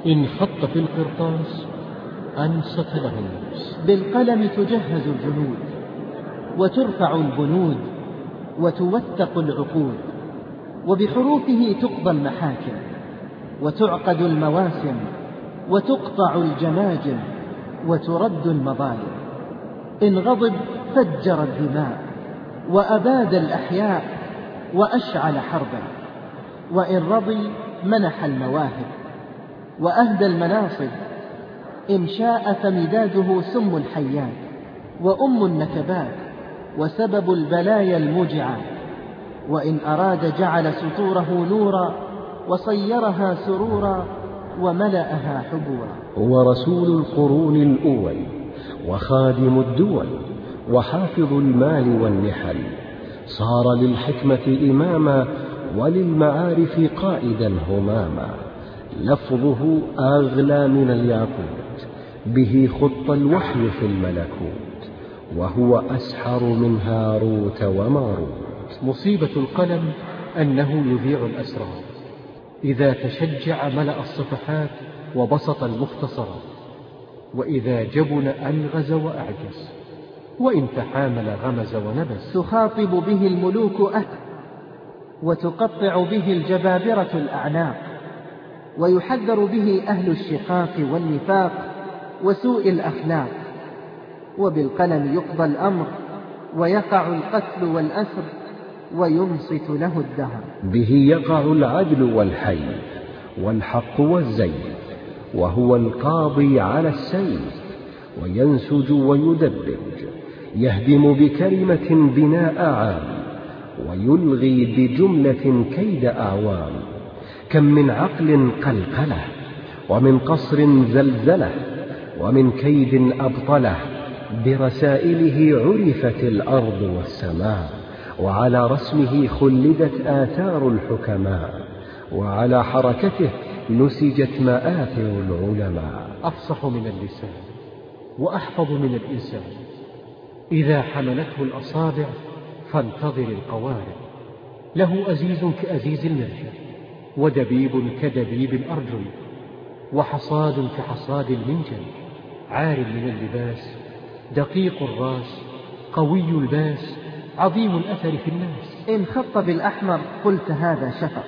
إن خط في القرطاس أنصت له النفس. بالقلم تجهز الجنود وترفع البنود وتوثق العقود، وبحروفه تقضى المحاكم وتعقد المواسم وتقطع الجماجم وترد المظالم. إن غضب فجر الدماء وأباد الأحياء وأشعل حربا، وإن رضي منح المواهب وأهدى المناصب. إن شاء فمداده سم الحيات وأم النكبات وسبب البلايا الموجعات، وإن أراد جعل سطوره نورا وصيرها سرورا وملأها حبورا. هو رسول القرون الأول وخادم الدول وحافظ المال والنحل، صار للحكمة إماما وللمعارف قائدا هماما. لفظه أغلى من الياقوت، به خط الوحي في الملكوت، وهو أسحر من هاروت وماروت. مصيبة القلم أنه يذيع الأسرار، إذا تشجع ملأ الصفحات وبسط المختصرات، وإذا جبن أنغز وأعجز، وإن تحامل غمز ونبس. تخاطب به الملوك أهل، وتقطع به الجبابرة الأعناق، ويحذر به أهل الشقاق والنفاق وسوء الأخلاق. وبالقلم يقضى الأمر ويقع القتل والأسر وينصت له الدهر. به يقع العدل والحي والحق والزيف، وهو القاضي على السيف، وينسج ويدبج، يهدم بكلمة بناء عام، ويلغي بجملة كيد أعوام. كم من عقل قلقله، ومن قصر زلزله، ومن كيد أبطله. برسائله عرفت الأرض والسماء، وعلى رسمه خلدت آثار الحكماء، وعلى حركته نسجت مآثر العلماء. أفصح من اللسان وأحفظ من الإنسان، إذا حملته الأصابع فانتظر القوارب. له أزيز كأزيز المرجل، ودبيب كدبيب الأرجل، وحصاد كحصاد المنجل. عار من اللباس، دقيق الراس، قوي الباس، عظيم الأثر في الناس. إن خط بالأحمر قلت هذا شفق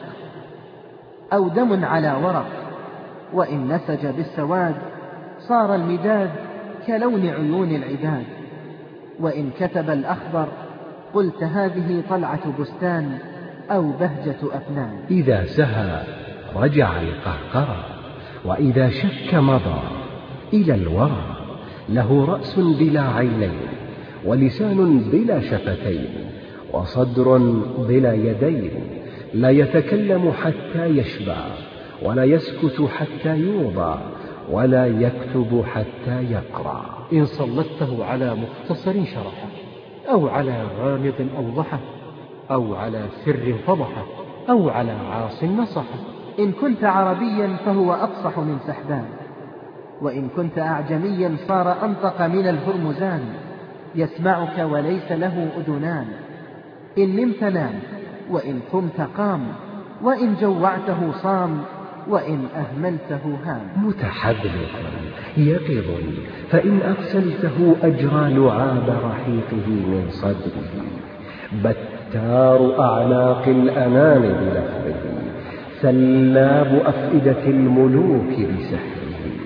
أو دم على ورق، وإن نسج بالسواد صار المداد كلون عيون العباد. وإن كتب الأخضر قلت هذه طلعة بستان أو بهجة أفنان. إذا سهى رجع القهقرى، وإذا شك مضى إلى الورى. له رأس بلا عينين، ولسان بلا شفتين، وصدر بلا يدين. لا يتكلم حتى يشبع، ولا يسكت حتى يوضع، ولا يكتب حتى يقرأ. إن سلطته على مختصر شرحه، أو على غامض أوضحه، أو على سر فضحه، أو على عاص نصحه. إن كنت عربيا فهو أفصح من سحبان، وإن كنت أعجميا صار أنطق من الهرمزان. يسمعك وليس له أذنان، إن نمت نام، وإن قمت قام، وإن جوعته صام، وإن أهملته هام. متحذلق يقظ، فإن أرسلته أجرى لعاب رحيقه من صدره. بتار أعناق الأنام بلفظه، سلاب أفئدة الملوك بسحره.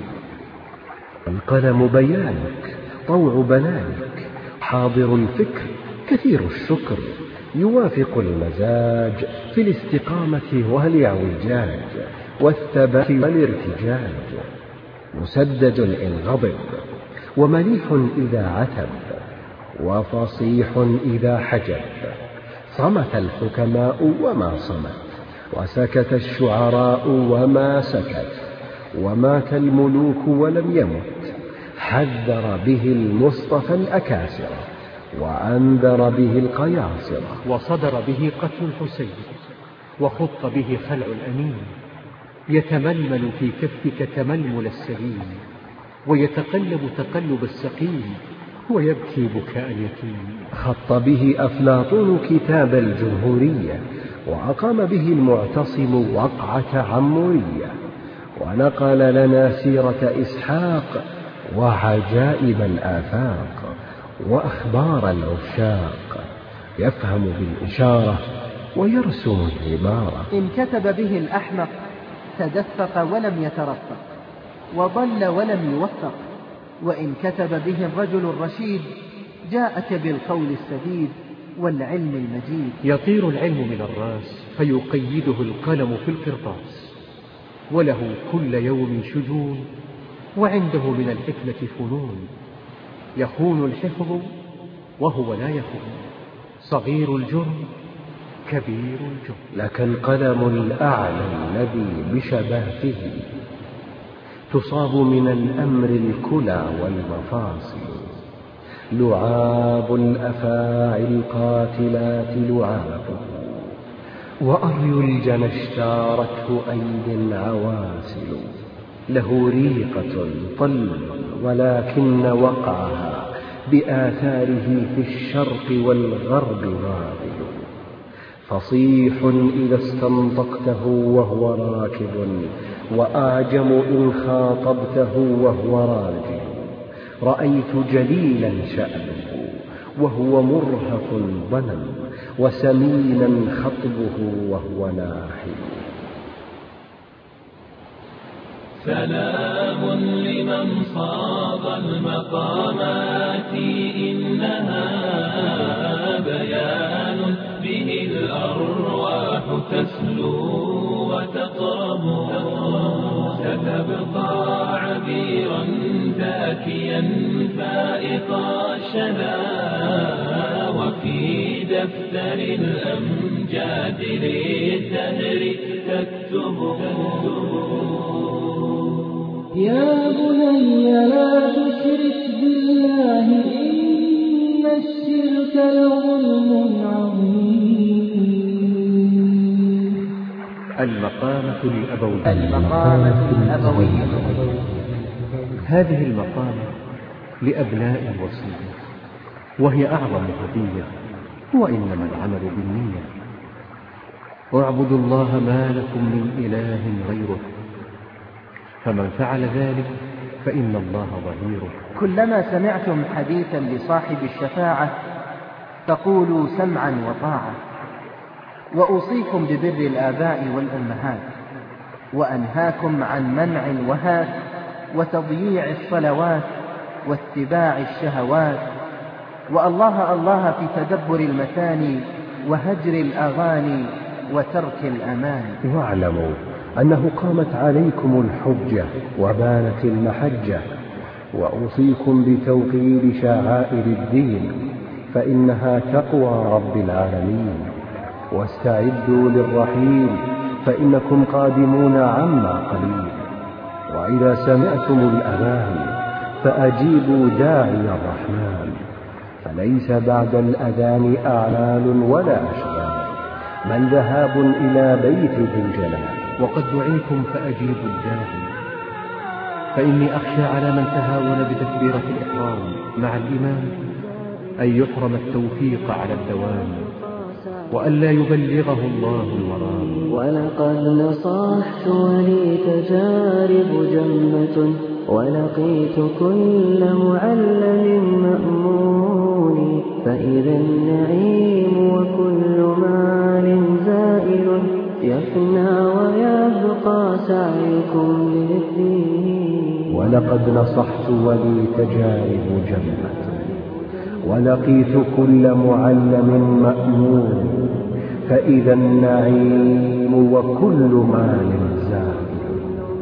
القلم بيانك، طوع بنانك، حاضر الفكر كثير الشكر. يوافق المزاج في الاستقامة والاعوجاج، والثبات والارتجاج. مسدد إن غضب، ومليح إذا عتب، وفصيح إذا حجب. صمت الحكماء وما صمت، وسكت الشعراء وما سكت، ومات الملوك ولم يمت. حذر به المصطفى الأكاسرة، وأنذر به القياصرة. وصدر به قتل الحسين، وخط به خلع الأمين. يتململ في كفك تململ السليم، ويتقلب تقلب السقيم، ويبكي بكاء اليتيم. خط به أفلاطون كتاب الجمهورية، وأقام به المعتصم وقعة عمورية. ونقل لنا سيرة إسحاق وعجائب الآفاق وأخبار العشاق، يفهم بالإشارة ويرسم العبارة. إن كتب به الأحمق تدفق ولم يترفق وضل ولم يوفق، وإن كتب به الرجل الرشيد جاءك بالقول السديد والعلم المجيد. يطير العلم من الراس فيقيده القلم في القرطاس، وله كل يوم شجون وعنده من الحكمة فنون. يخون الحفظ وهو لا يخون، صغير الجرم كبير الجرم. لك القلم الأعلى الذي بشبهته تصاب من الأمر الكلى والمفاصل، لعاب الأفاعي القاتلات لعابه، وأري الجنى اشتارته أيدي عواسل. له ريقة طل ولكن وقعها بآثاره في الشرق والغرب غابل، فصيح إذا استنطقته وهو راكب، وأعجم إن خاطبته وهو راجل. رأيت جليلا شأنه وهو مرهف ظنم، وسمينا خطبه وهو ناحل. سلام لمن صاغ المقامات، إنها بيان به الأرواح تسلو وتطرب. ستبقى عبيرا ذاكيا فائق الشذا، وفي دفتر الأمجاد للدهر تكتب. يا بني لا تشرك بالله، إن الشرك لظلم عظيم. المقامة الأبوية. المقامة الأبوية. هذه المقامة لأبناء الوصية، وهي أعظم هدية، وإنما العمل بالنية. اعبدوا الله ما لكم من إله غيره، فمن فعل ذلك فإن الله ظهيره. كلما سمعتم حديثا لصاحب الشفاعة فقولوا سمعا وطاعة. وأوصيكم ببر الآباء والأمهات، وأنهاكم عن منع وهات وتضييع الصلوات واتباع الشهوات، والله الله في تدبر المثاني وهجر الأغاني وترك الأماني. واعلموا أنه قامت عليكم الحجة وبانت المحجة، وأوصيكم بتوقير شعائر الدين، فإنها تقوى رب العالمين. واستعدوا للرحيل، فإنكم قادمون عما قليل. وإذا سمعتم الأذان فأجيبوا داعي الرحمن، فليس بعد الأذان أعلال ولا أشغال، بل ذهاب إلى بيت ذي الجلال. وقد دعيتم فأجيبوا الداعي، فإني أخشى على من تهاون بتكبيرة الإحرام مع الإمام أن يحرم التوفيق على الدوام، وألا يبلغه الله المرام. ولقد نصحت ولي تجارب جمة، ولقيت كل معلم مأمون. فإذا النعيم وكل مال زائل، يفنى ويبقى سعيكم للدين. ولقد نصحت ولي تجارب جمة، ولقيت كل معلم مأمون. فإذا النعيم وكل مال زائل،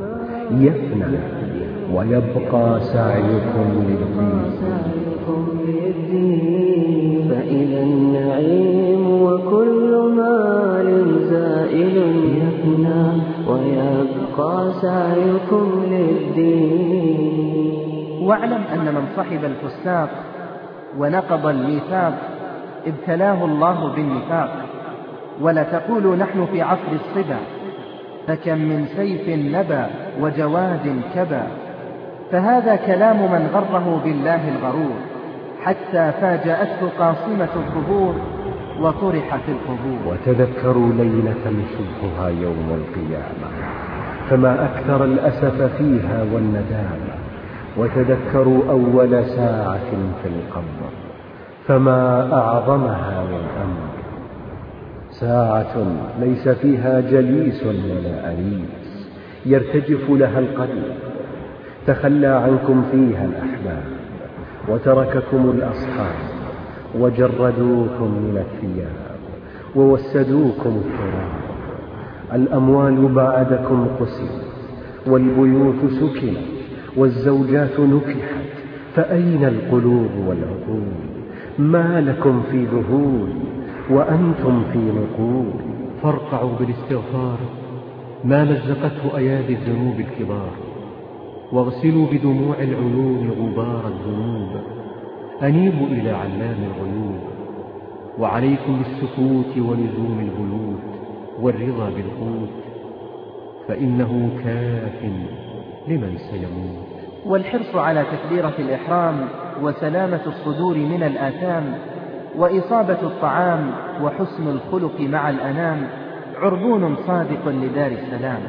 يفنى ويبقى سعيكم للدين. فإذا النعيم وكل مال زائل، يفنى ويبقى سعيكم للدين. واعلم أن من صحب الفساق ونقض الميثاق ابتلاه الله بالنفاق. ولا تقولوا نحن في عصر الصبا، فكم من سيف نبى وجواد كبى. فهذا كلام من غره بالله الغرور، حتى فاجأته قاصمة الظهور وطرح في القبور. وتذكروا ليلة شبهها يوم القيامة، فما أكثر الأسف فيها والندامة. وتذكروا أول ساعة في القبر فما أعظمها من أمر. ساعة ليس فيها جليس ولا أنيس يرتجف لها القلب. تخلى عنكم فيها الأحباب وترككم الأصحاب وجردوكم من الثياب ووسدوكم التراب. الأموال بعدكم قسمت والبيوت سكنت والزوجات نكحت، فأين القلوب والعقول؟ ما لكم في ذهول وأنتم في نقول. فارقعوا بالاستغفار ما مزقته أيادي الذنوب الكبار، واغسلوا بدموع العيون غبار الذنوب. أنيبوا إلى علام الغيوب، وعليكم بالسكوت ولزوم البيوت والرضا بالقوت، فإنه كاف لمن سيموت. والحرص على تكبيرة الإحرام وسلامة الصدور من الآثام وإصابة الطعام وحسن الخلق مع الأنام عربون صادق لدار السلام.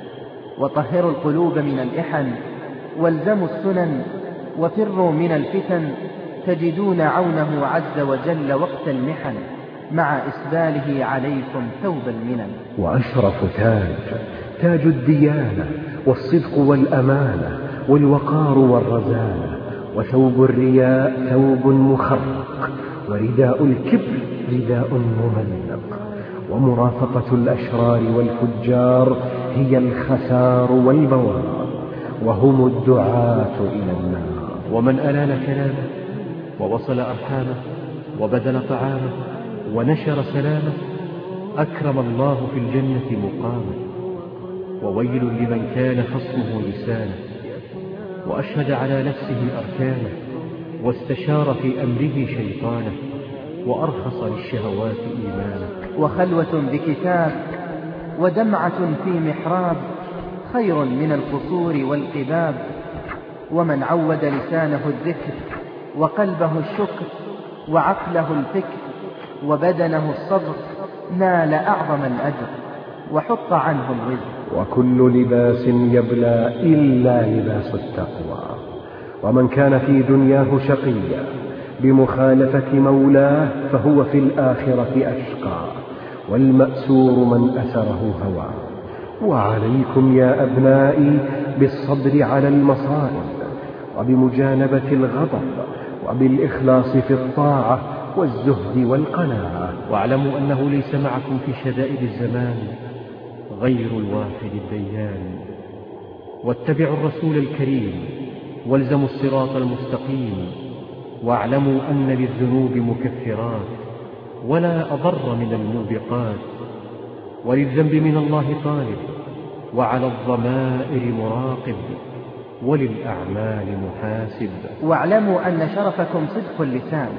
وطهروا القلوب من الإحن والزموا السنن وفروا من الفتن، تجدون عونه عز وجل وقت المحن مع إسباله عليكم ثوب المنن. وأشرف تاج تاج الديانة والصدق والأمانة والوقار والرزانة، وثوب الرياء ثوب مخرق، ورداء الكبر رداء مملق. ومرافقة الأشرار والفجار هي الخسار والبوار، وهم الدعاة إلى النار. ومن ألان كلامه ووصل أرحامه وبذل طعامه ونشر سلامه أكرم الله في الجنة مقامه. وويل لمن كان خصمه لسانه وأشهد على نفسه أركانه، واستشار في أمره شيطانه، وأرخص للشهوات إيمانه. وخلوة بكتاب ودمعة في محراب خير من القصور والقباب. ومن عود لسانه الذكر وقلبه الشكر وعقله الفكر وبدنه الصبر نال أعظم الأجر وحط عنه الوزر. وكل لباس يبلى إلا لباس التقوى. ومن كان في دنياه شقيا بمخالفة مولاه فهو في الآخرة أشقى، والمأسور من أسره هواه. وعليكم يا أبنائي بالصبر على المصائب وبمجانبة الغضب وبالإخلاص في الطاعة والزهد والقناعة. واعلموا أنه ليس معكم في شدائد الزمان غير الواحد الديان. واتبعوا الرسول الكريم والزموا الصراط المستقيم، واعلموا أن للذنوب مكفرات ولا أضر من الموبقات، وللذنب من الله طالب، وعلى الضمائر مراقب، وللأعمال محاسب. واعلموا أن شرفكم صدق اللسان،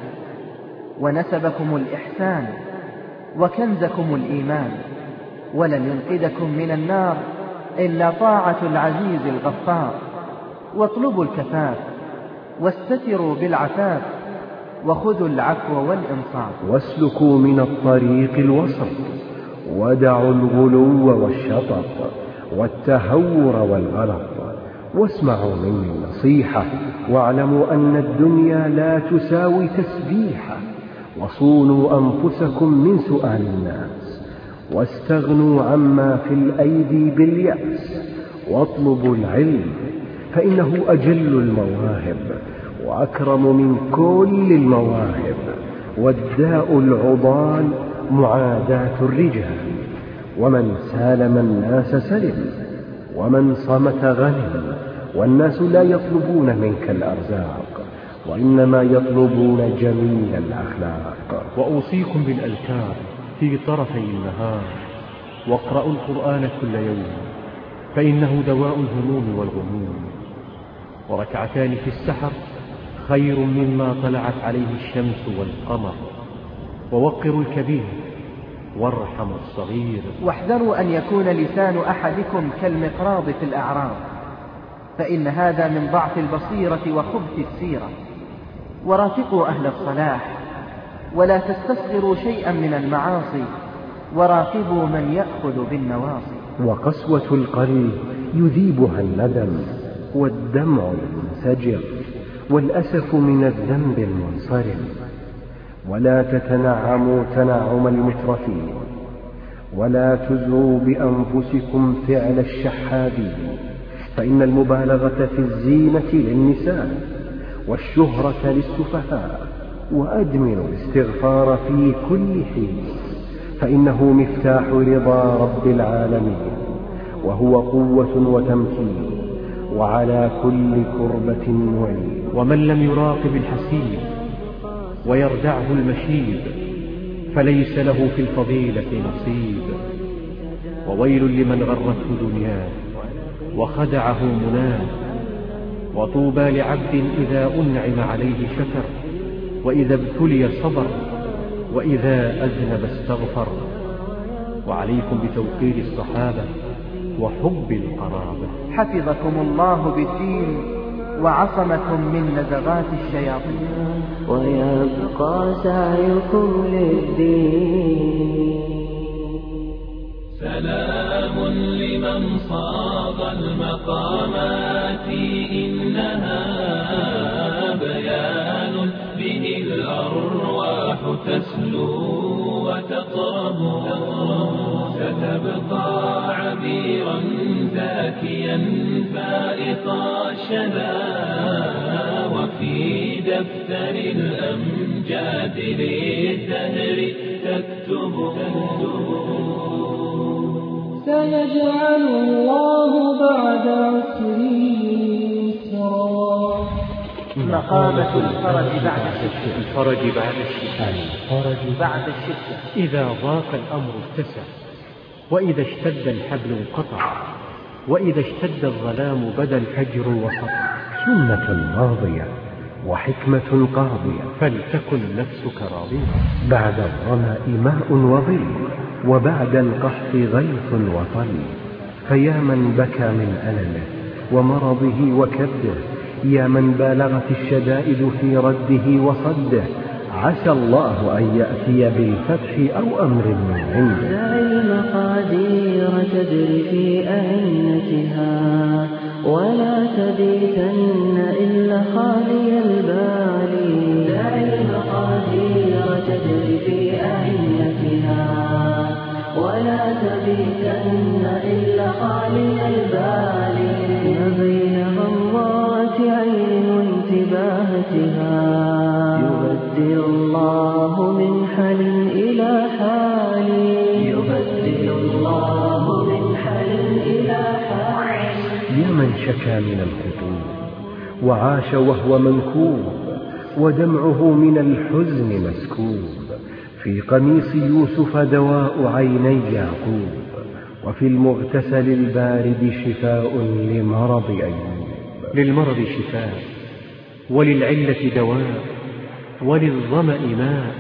ونسبكم الإحسان، وكنزكم الإيمان، ولن ينقذكم من النار إلا طاعة العزيز الغفار. واطلبوا الكفاف واستتروا بالعفاف، وخذوا العفو والإنصاف. واسلكوا من الطريق الوسط، ودعوا الغلو والشطط والتهور والغلط. واسمعوا مني النصيحة، واعلموا أن الدنيا لا تساوي تسبيحة. وصونوا أنفسكم من سؤال الناس، واستغنوا عما في الأيدي باليأس. واطلبوا العلم فإنه أجل المواهب وأكرم من كل المواهب. والداء العضال معاداة الرجال. ومن سالم الناس سلم، ومن صمت غنم. والناس لا يطلبون منك الأرزاق، وإنما يطلبون جميل الأخلاق. وأوصيكم بالأذكار في طرفي النهار، واقرأوا القرآن كل يوم فإنه دواء الهموم والغموم. وركعتان في السحر خير مما طلعت عليه الشمس والقمر. ووقروا الكبير وارحموا الصغير. واحذروا أن يكون لسان أحدكم كالمقراض في الأعراض، فإن هذا من ضعف البصيرة وخبث السيرة. ورافقوا أهل الصلاح، ولا تستصغروا شيئا من المعاصي، وراقبوا من يأخذ بالنواصي. وقسوة القلب يذيبها الندم والدمع المنسجر والأسف من الذنب المنصرم. ولا تتنعموا تنعم المترفين، ولا تزروا بأنفسكم فعل الشحاذين، فإن المبالغة في الزينة للنساء والشهرة للسفهاء، وأدمنوا الاستغفار في كل حين، فإنه مفتاح رضا رب العالمين، وهو قوة وتمكين، وعلى كل كربة معين. ومن لم يراقب الحسيب ويردعه المشيب فليس له في الفضيلة نصيب. وويل لمن غرته دنياه وخدعه مناه. وطوبى لعبد إذا أنعم عليه شكر، وإذا ابتلي صبر، وإذا أذنب استغفر. وعليكم بتوقير الصحابة وحب القرابة. حفظكم الله بالدين وعصمكم من نزغات الشياطين. ويبقى سعيكم للدين. سلام لمن صاغ المقامات، إنها بيان به الأرواح تسلو وتقرب. ستبقى عبيرا زاكيا فائق الشذا، وفي دفتر الأمجاد للدهر تكتب. سيجعل الله بعد عسر يسرا. مقامة الفرج بعد الشدة. الفرج بعد الشدة. الفرج بعد الشدة. إذا ضاق الأمر اتسع، وإذا اشتد الحبل انقطع، وإذا اشتد الظلام بدا الفجر وسطع. سنة ماضية وحكمة قاضية، فلتكن نفسك راضية. بعد الظمأ ماء وظل، وبعد القحط غيث وطل. فيا من بكى من ألمه ومرضه وكبده، يا من بالغت الشدائد في رده وصده، عسى الله أن يأتي بالفتح أو أمر من عنده. دع المقادير تجري في أعنتها، ولا تبيتن إلا خالي البال. دع المقادير تجري في أعنتها، ولا تبيتن إلا خالي البال. ما بين غمضات عين وانتباهتها، يبدل الله من حال إلى حال. يبدل الله من حال إلى حال. يا من شكا من الخطوب وعاش وهو منكوب، ودمعه من الحزن مسكوب. في قميص يوسف دواء عيني يعقوب، وفي المغتسل البارد شفاء لمرض أيوب. للمرض شفاء، وللعلة دواء، وللظمأ ماء،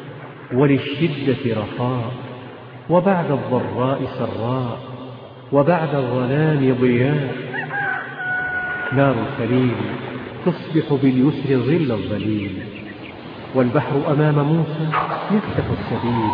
وللشدة رخاء، وبعد الضراء سراء، وبعد الظلام ضياء. نار الخليل تصبح باليسر ظل الظليل، والبحر أمام موسى يفتح السبيل،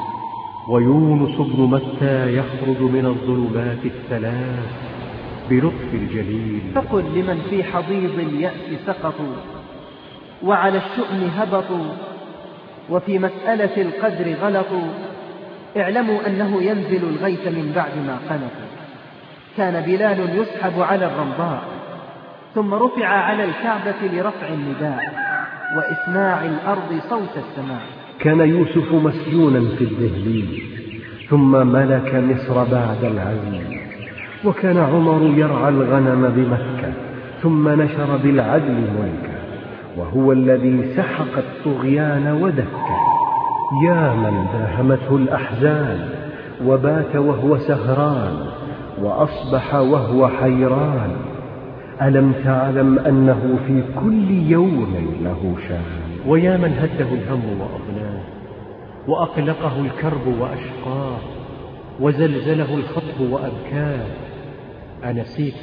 ويونس بن متى يخرج من الظلمات الثلاث بلطف الجليل. فقل لمن في حضيض اليأس سقطوا، وعلى الشؤم هبطوا، وفي مسألة القدر غلطوا، اعلموا أنه ينزل الغيث من بعد ما قنطوا. كان بلال يسحب على الرمضاء، ثم رفع على الكعبة لرفع النداء وإسماع الأرض صوت السماء. كان يوسف مسجونا في الدهليز، ثم ملك مصر بعد العزيز. وكان عمر يرعى الغنم بمكة، ثم نشر بالعدل ملكه، وهو الذي سحق الطغيان ودكه. يا من داهمته الأحزان، وبات وهو سهران، وأصبح وهو حيران. ألم تعلم أنه في كل يوم له شان. ويا من هده الهم وأضناه، وأقلقه الكرب وأشقاه، وزلزله الخطب وأبكاه. أنسيت؟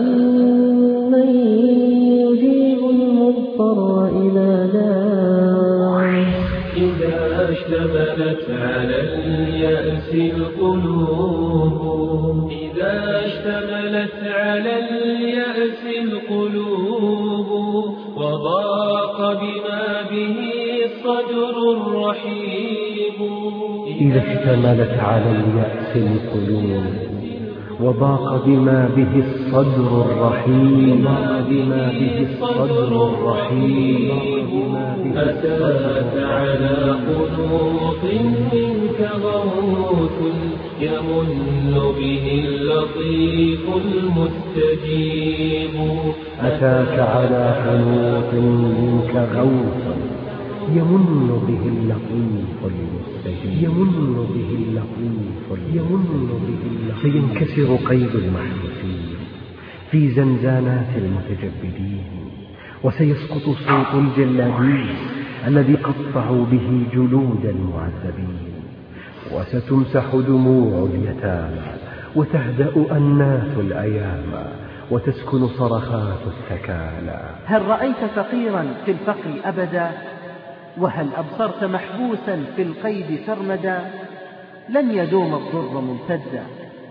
أمن يجيب المضطر إذا دعاه، إذا اشتملت على اليأس القلوب إذا اشتملت على اليأس القلوب وضاق بما به الصدر الرحيب إذا اشتملت على اليأس القلوب وضاق بما به الصدر الرحيم بما به الصدر الرحيم أتاك على قنوط منك غوث يمن به اللطيف المستجيب أتاك على قنوط منك غوث يمن به اللطيف المستجيب يمن به اللطيف يمن به اللطيف فينكسر قيد المحبوسين في زنزانات المتجبدين وسيسقط صوت الجلادين الذي قطعوا به جلود المعذبين وستمسح دموع اليتامى وتهدأ أنات الأيام وتسكن صرخات الثكالى. هل رأيت فقيرا في الفقر أبدا وهل أبصرت محبوسا في القيد سرمدا؟ لن يدوم الضر ممتدا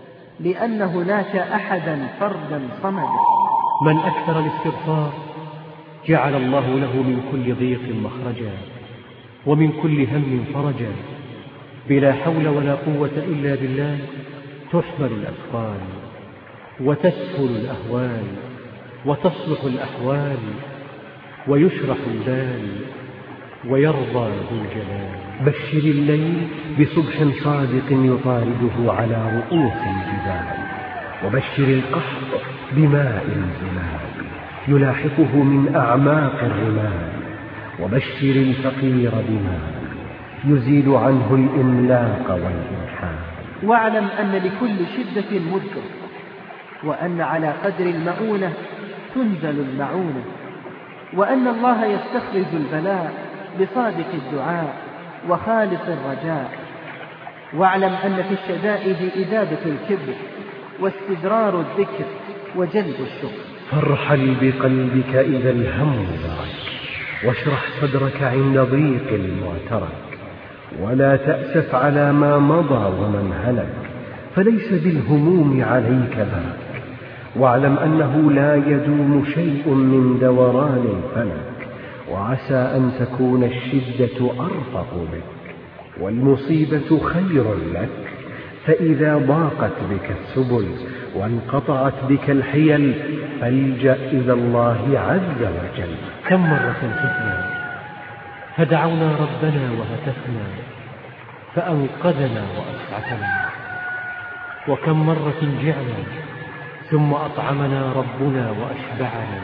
لأن هناك أحدا فردا صمدا. من أكثر الاستغفار جعل الله له من كل ضيق مخرجا ومن كل هم فرجا. بلا حول ولا قوة إلا بالله تحمل الأثقال وتسهل الأهوال وتصلح الأحوال ويشرح البال ويرضى ذو الجلال. بشر الليل بصبح صادق يطارده على رؤوس الجبال وبشر القحط بماء الزلال يلاحقه من أعماق الرمال وبشر الفقير بماء يزيل عنه الإملاق والإنحال. واعلم أن لكل شدة مدة وأن على قدر المؤونة تنزل المعونة وأن الله يستخرج البلاء بصادق الدعاء وخالص الرجاء. واعلم أن في الشدائد إذابة الكبر واستدرار الذكر وجلب الشكر. فارحل بقلبك إذا الهم ضاعك واشرح صدرك عند ضيق المعترك ولا تأسف على ما مضى ومن هلك فليس بالهموم عليك ذاك. واعلم أنه لا يدوم شيء من دوران الفلك وعسى أن تكون الشدة أرفق بك والمصيبة خير لك فإذا ضاقت بك السبل وانقطعت بك الحيل فالجأ إلى الله عز وجل. كم مرة خفنا فدعونا ربنا وهتفنا فأنقذنا وأسعفنا وكم مرة جعنا ثم أطعمنا ربنا وأشبعنا.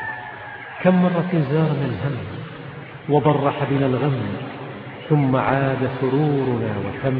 كم مرة زارنا الهم وبرح بنا الغم ثم عاد سرورنا وتم.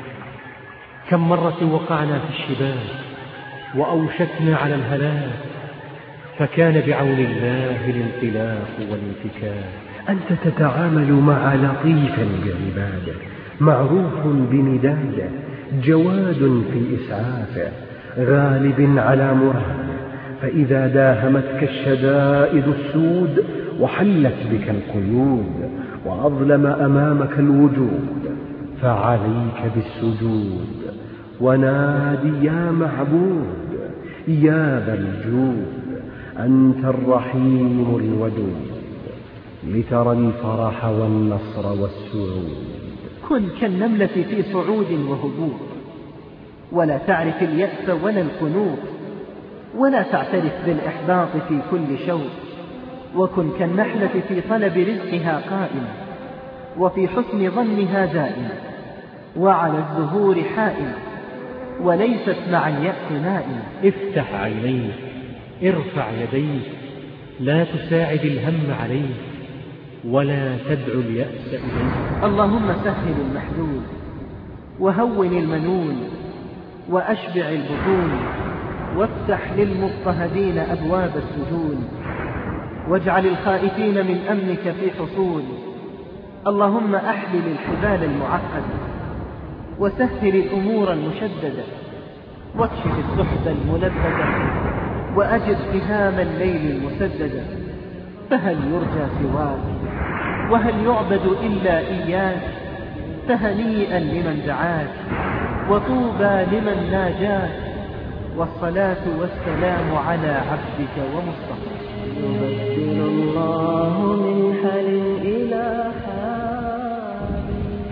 كم مرة وقعنا في الشباك وأوشكنا على الهلاك فكان بعون الله الانطلاق والانفكاك. أنت تتعامل مع لطيف بعباده معروف بمداده جواد في إسعافه غالب على مراده فإذا داهمتك الشدائد السود وحلت بك القيود وأظلم أمامك الوجود فعليك بالسجود ونادي يا معبود يا ذا الجود أنت الرحيم الودود لترى الفرح والنصر والسعود. كن كالنملة في صعود وهبوط ولا تعرف اليأس ولا القنوط ولا تعترف بالإحباط في كل شوط. وكن كالنحلة في طلب رزقها قائمة وفي حسن ظنها دائمة وعلى الزهور حائمة وليست مع اليأس نائمة. افتح عينيك ارفع يديك لا تساعد الهم عليك ولا تدعو اليأس إليك. اللهم سهل المحزون وهون المنون وأشبع البطون وافتح للمضطهدين أبواب السجون واجعل الخائفين من أمنك في حصول. اللهم أحلل الحبال المعقدة وسهل الأمور المشددة واكشف السحب الملبدة وأجد سهام الليل المسددة. فهل يرجى سواك وهل يعبد إلا إياك فهنيئا لمن دعاك وطوبى لمن ناجاك، والصلاة والسلام على عبدك ومصطفى. يبدل الله من حال إلى حال.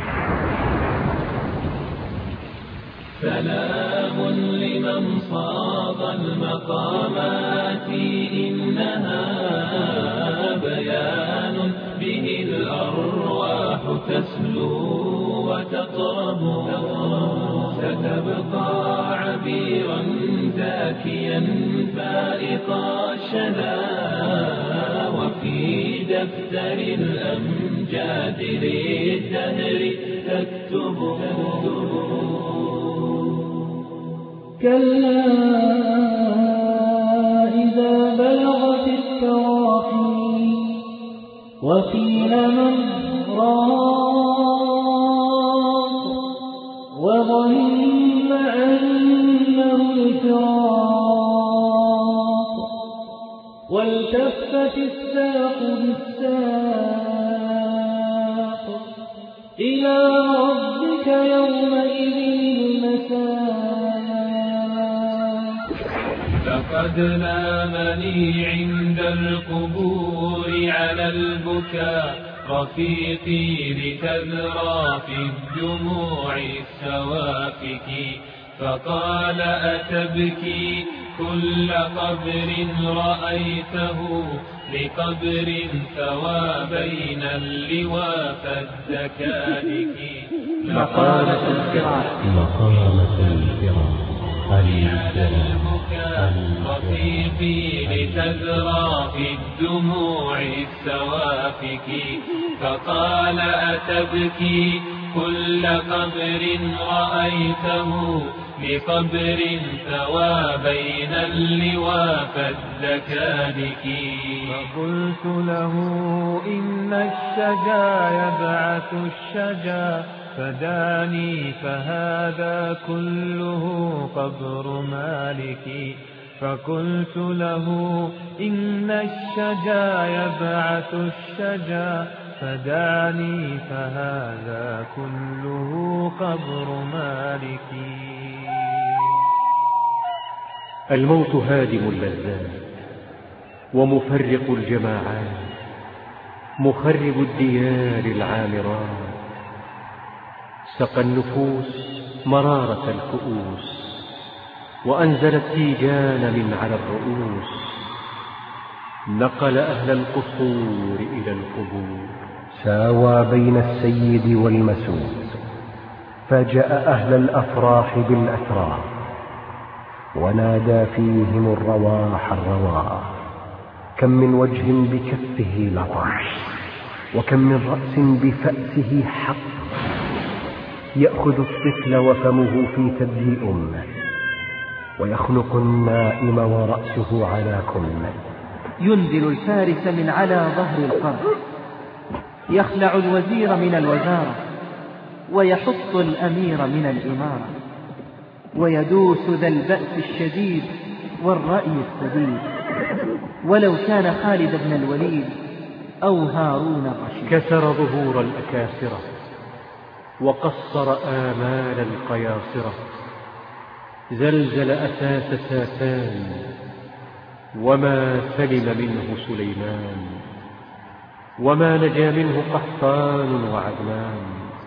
سلام لمن صاغ المقامات، إنها بيان به الأرواح تسلو وتطرب، ستبقى عبيرا زاكيا فائق الشنا، وفي دفتر الأمجاد للدهر تكتب. كلا إذا بلغت التراقي وقيل من راق، وظن أنه الفراق، والتفت الساق بالساق، إلى ربك يومئذ المساق. لقد لامني عند القبور على البكاء رفيقي لتذرى في الدموع السوافك، فقال أتبكي كل قبر رأيته لقبر ثوى بين اللواء فالدكادك. مقامة الفراق مقامة الفراق رفيقي لتذرى في الدموع السوافك، فقال أتبكي كل قبر رأيته لقبر ثوى بين اللواء فالدكادك. فقلت له إن الشجا يبعث الشجا فداني، فهذا كله قبر مالكي. فقلت له إن الشجا يبعث الشجا فداني، فهذا كله قبر مالكي. الموت هادم اللذات ومفرق الجماعات، مخرب الديار العامرات، سقى النفوس مرارة الكؤوس، وأنزل التيجان من على الرؤوس، نقل أهل القصور إلى القبور، ساوى بين السيد والمسود، فجاء أهل الأفراح بالأتراح، ونادى فيهم الرواح الرواح. كم من وجه بكفه لطش، وكم من رأس بفأسه حق، يأخذ الطفل وفمه في ثدي أمه، ويخنق النائم ورأسه على كمه. ينزل الفارس من على ظهر القبر، يخلع الوزير من الوزارة، ويحط الأمير من الإمارة، ويدوس ذا البأس الشديد والرأي السديد، ولو كان خالد بن الوليد أو هارون الرشيد. كسر ظهور الأكاسرة وقصر آمال القياصرة، زلزل أساس ساسان وما سلم منه سليمان، وما نجا منه قحطان وعدنان.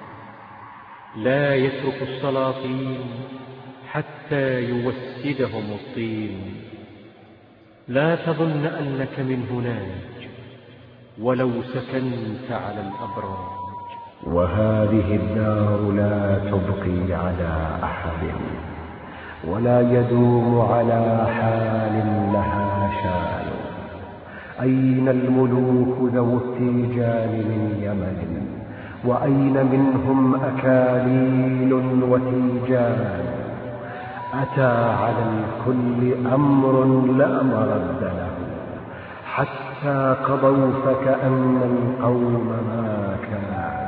لا يترك السلاطين حتى يوسدهم الطين، لا تظن أنك منه ناج ولو سكنت على الأبراج. وهذه الدار لا تبقي على أحد، ولا يدوم على حال لها شان. أين الملوك ذو التيجان من يمن، وأين منهم أكاليل وتيجان؟ أتى على الكل أمر لا مرد له، حتى قضوا فكأن القوم ما كان.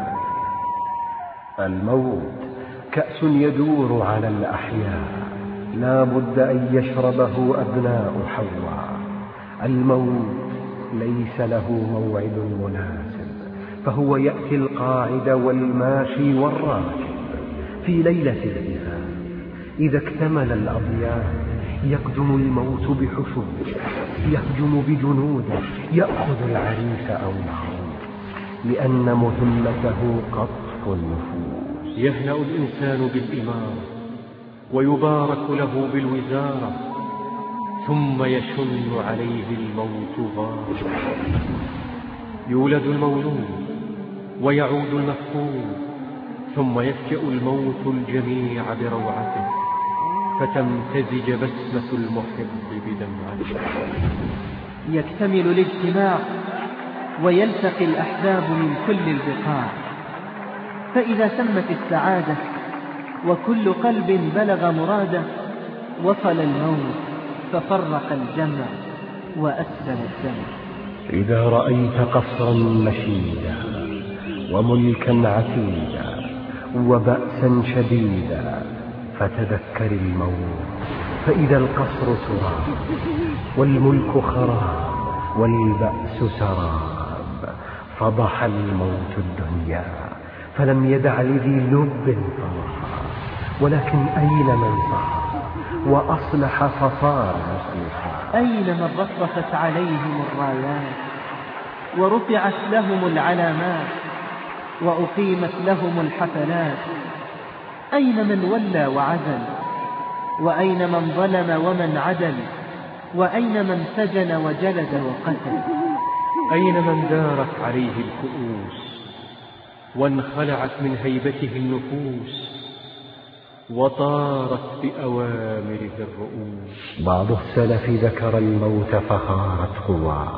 الموت كأس يدور على الأحياء، لا بد أن يشربه أبناء حواء. الموت ليس له موعد مناسب، فهو يأتي القاعد والماشي والراكب في ليلة الزفاف. إذا اكتمل الأضياف يقدم الموت بحشوده، يهجم بجنوده، يأخذ العريس أو العروس، لأن مهمته قطف النفوس. يهنأ الإنسان بالإمارة ويبارك له بالوزارة، ثم يشن عليه الموت غارا. يولد المولود ويعود المفقود، ثم يفجأ الموت الجميع بروعته، فتمتزج بسمة المحب بدمعته. يكتمل الاجتماع ويلتقي الأحباب من كل البقاع، فإذا سمت السعادة وكل قلب بلغ مراده، وصل الموت ففرق الجمع وأسفل الدمع. إذا رأيت قصرا مشيدا وملكا عتيدا وبأسا شديدا فتذكر الموت، فإذا القصر تراب والملك خراب والبأس سراب، فضح الموت الدنيا فلم يدع لذي لب طرحا، ولكن أين من صار وأصلح فصار مصلحا؟ أين من رفرفت عليهم الرايات ورفعت لهم العلامات وأقيمت لهم الحفلات؟ أين من ولى وعزل؟ وأين من ظلم ومن عدل؟ وأين من سجن وجلد وقتل؟ أين من دارت عليه الكؤوس وانخلعت من هيبته النفوس وطارت بأوامره الرؤوس؟ بعض السلف ذكر الموت فخارت قواه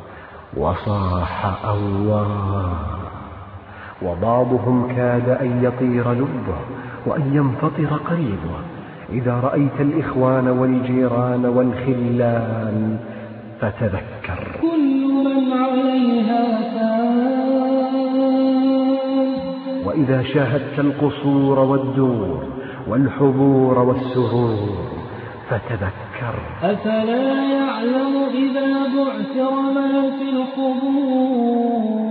وصاح أواه، وبعضهم كاد أن يطير لبه وأن ينفطر قلبه. إذا رأيت الإخوان والجيران والخلان فتذكر كل من عليها فان، وإذا شاهدت القصور والدور والحبور والسرور فتذكر أفلا يعلم إذا بعثر ما في القبور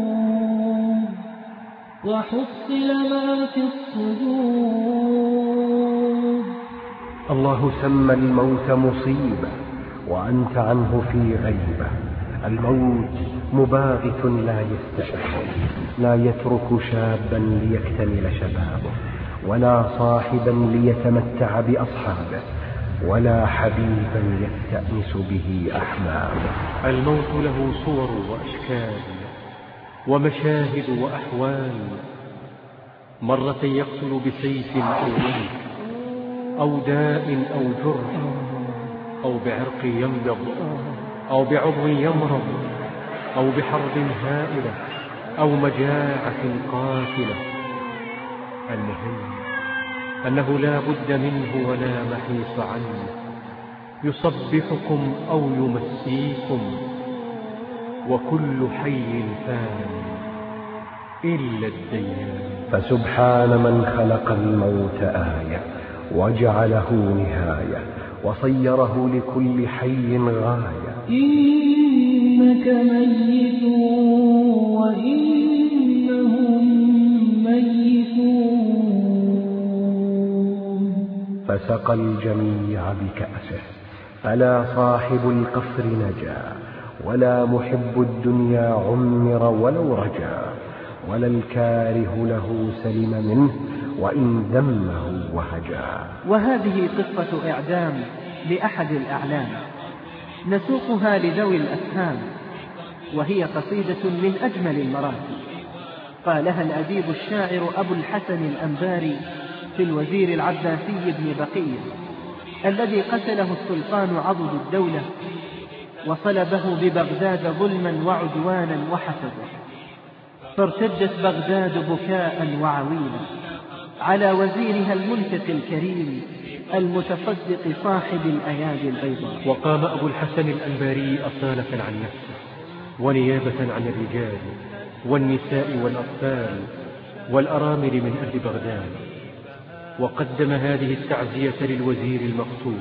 وحصل ما في الصدور. الله سمى الموت مصيبة وأنت عنه في غيبة. الموت مباغت لا يستأخر، لا يترك شابا ليكتمل شبابه، ولا صاحبا ليتمتع بأصحابه، ولا حبيبا يستأنس به أحبابه. الموت له صور وأشكال ومشاهد وأحوال، مرة يقتل بسيف أو ملك أو داء أو جرح أو بعرق ينبض أو بعضو يمرض أو بحرب هائلة أو مجاعة قاتلة. المهم أنه لا بد منه ولا محيص عنه، يصبحكم أو يمسيكم، وكل حي فان إلا الديان. فسبحان من خلق الموت آية وجعله نهاية وصيره لكل حي غاية. إنك ميت وإنهم ميتون. فسقى الجميع بكأسه، فلا صاحب القصر نجا، ولا محب الدنيا عمر ولو رجا، ولا الكاره له سلم منه وإن ذمه وهجا. وهذه قصة إعدام لأحد الأعلام نسوقها لذوي الأفهام، وهي قصيدة من أجمل المراتب. قالها الأديب الشاعر أبو الحسن الأنباري في الوزير العباسي بن بقية الذي قتله السلطان عضد الدولة وصلبه ببغداد ظلما وعدوانا وحسدا، فارتجت بغداد بكاء وعويلا على وزيرها المنفق الكريم المتصدق صاحب الأيادي البيضاء. وقام أبو الحسن الأنباري أصالة عن نفسه ونيابة عن الرجال والنساء والأطفال والأرامل من أهل بغداد، وقدم هذه التعزية للوزير المقتول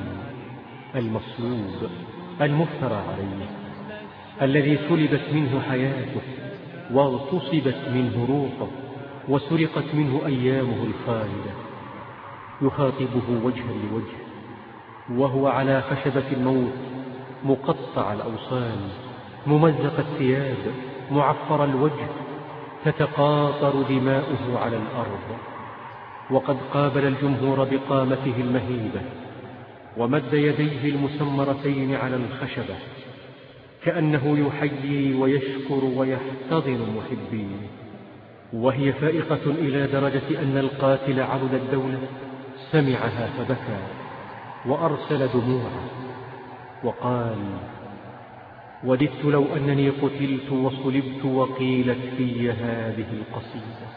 المصلوب المفترى عليه الذي سلبت منه حياته واغتصبت منه روحه وسرقت منه أيامه الخالدة، يخاطبه وجها لوجه وهو على خشبة الموت، مقطع الأوصال، ممزق الثياب، معفر الوجه، تتقاطر دماؤه على الأرض، وقد قابل الجمهور بقامته المهيبة ومد يديه المسمرتين على الخشبة كأنه يحيي ويشكر ويحتضن محبيه، وهي فائقة إلى درجة أن القاتل عبد الدولة سمعها فبكى وأرسل دموعه وقال: وددت لو أنني قتلت وصلبت وقيلت في هذه القصيدة.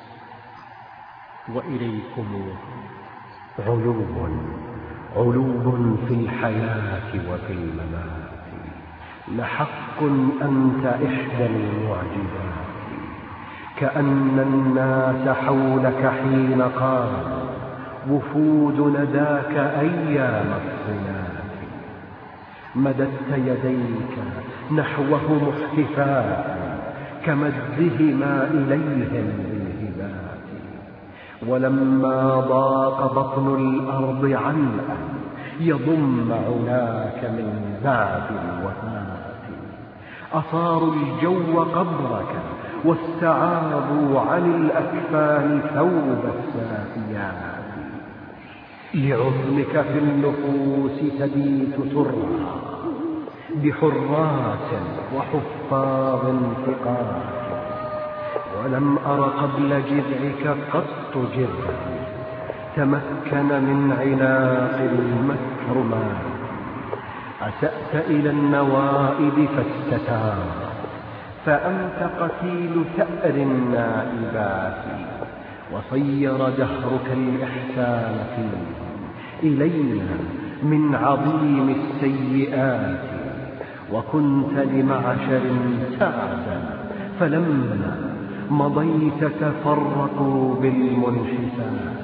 وإليكم علو علو في الحياة وفي الممات، لحق أنت إحدى المعجزات، كأن الناس حولك حين قال وفود نداك أيام الصنات، مددت يديك نحوه محتفاء كمدهما إليهم بالهبات، ولما ضاق بطن الأرض عنأ يضم علاك من بعد الوفاة، أصاروا الجو قبرك واستعاضوا عن الأكفان ثوب السافيات، لعظمك في النفوس تبيت ترعى بحراس وحفاظ ثقات، ولم أر قبل جذعك قط جذعا تمكن من عناق المكرمات، أسأت إلى النوائب فاستتار، فأنت قتيل ثأر النائبات، وصير دهرك الإحسان فيه إلينا من عظيم السيئات، وكنت لمعشر سعدا فلما مضيت تفرقوا بالمنشفات،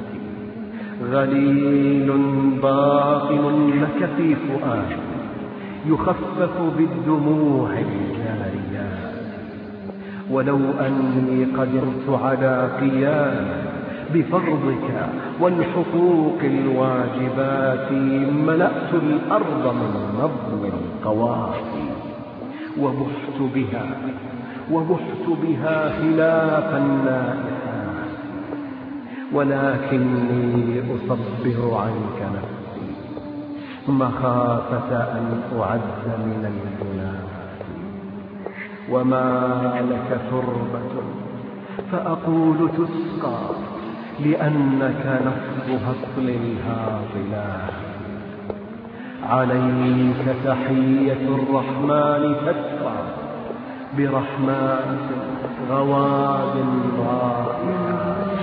غليل باطن لك في فؤاد يخفف بالدموع الجاريات، ولو أني قدرت على قيام بفرضك والحقوق الواجبات، ملأت الأرض من نظم القوافي وبحت بها وبحت بها خلاف النائحات، ولكني أصبر عنك نفسي مخافة أن أعز من الجنات، وما لك تربة فأقول تسقى لأنك نصب هطل الهاطلات، عليك تحية الرحمن تدفع برحمات غواد رائعات.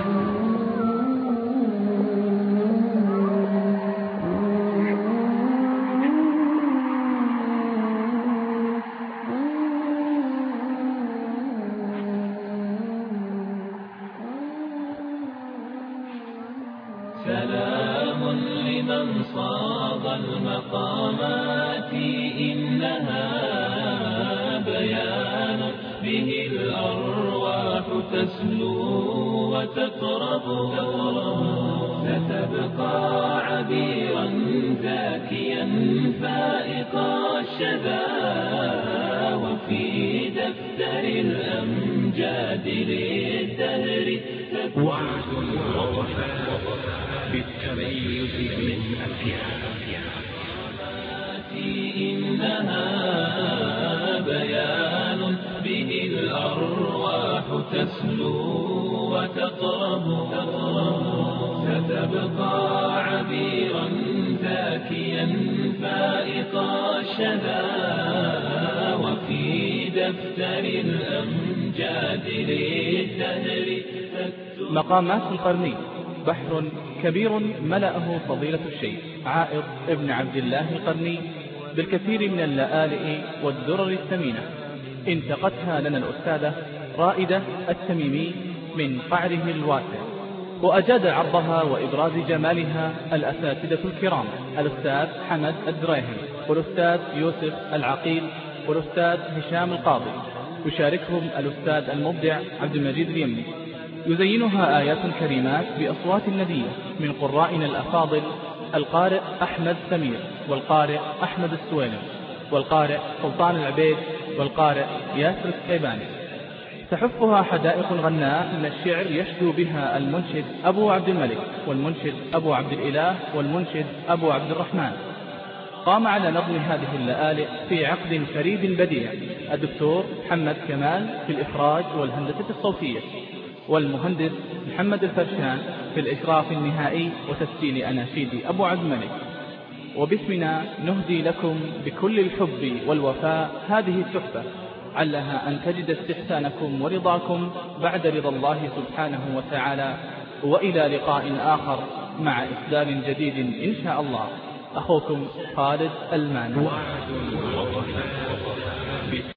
سلام لمن صاغ المقامات، إنها بيان به الأرواح تسلو وتقرب، ستبقى عبيرا زاكيا فائق الشذا، وفي دفتر الأمجاد للدهر وعد ووفاء بالتميز من أفياد، إنها بيان به الأرواح تسلو وتقرب، ستبقى عبيرا زاكيا فائق الشذا، وفي دفتر الأمجاد للدهر. مقامات القرني بحر كبير ملأه فضيلة الشيخ عائض ابن عبد الله القرني بالكثير من اللآلئ والدرر الثمينة، انتقتها لنا الأستاذة رائدة التميمي من قعره الواسع، وأجاد عرضها وإبراز جمالها الأساتذة الكرام الأستاذ حمد الدراهم والأستاذ يوسف العقيل والأستاذ هشام القاضي، يشاركهم الأستاذ المبدع عبد المجيد اليمني. يزينها آيات كريمات بأصوات ندية من قرائنا الأفاضل القارئ أحمد سمير، والقارئ أحمد السويلم، والقارئ سلطان العبيد، والقارئ ياسر السيباني. تحفها حدائق الغناء من الشعر يشدو بها المنشد أبو عبد الملك، والمنشد أبو عبد الإله، والمنشد أبو عبد الرحمن. قام على نظم هذه اللآلئ في عقد فريد بديع الدكتور محمد كمال في الإخراج والهندسة الصوتية، والمهندس محمد الفرشان في الإشراف النهائي وتسجيل أناشيد أبو عبد الملك. وباسمنا نهدي لكم بكل الحب والوفاء هذه التحفة، علها أن تجد استحسانكم ورضاكم بعد رضا الله سبحانه وتعالى. وإلى لقاء آخر مع إسلام جديد إن شاء الله. أخوكم خالد الماني.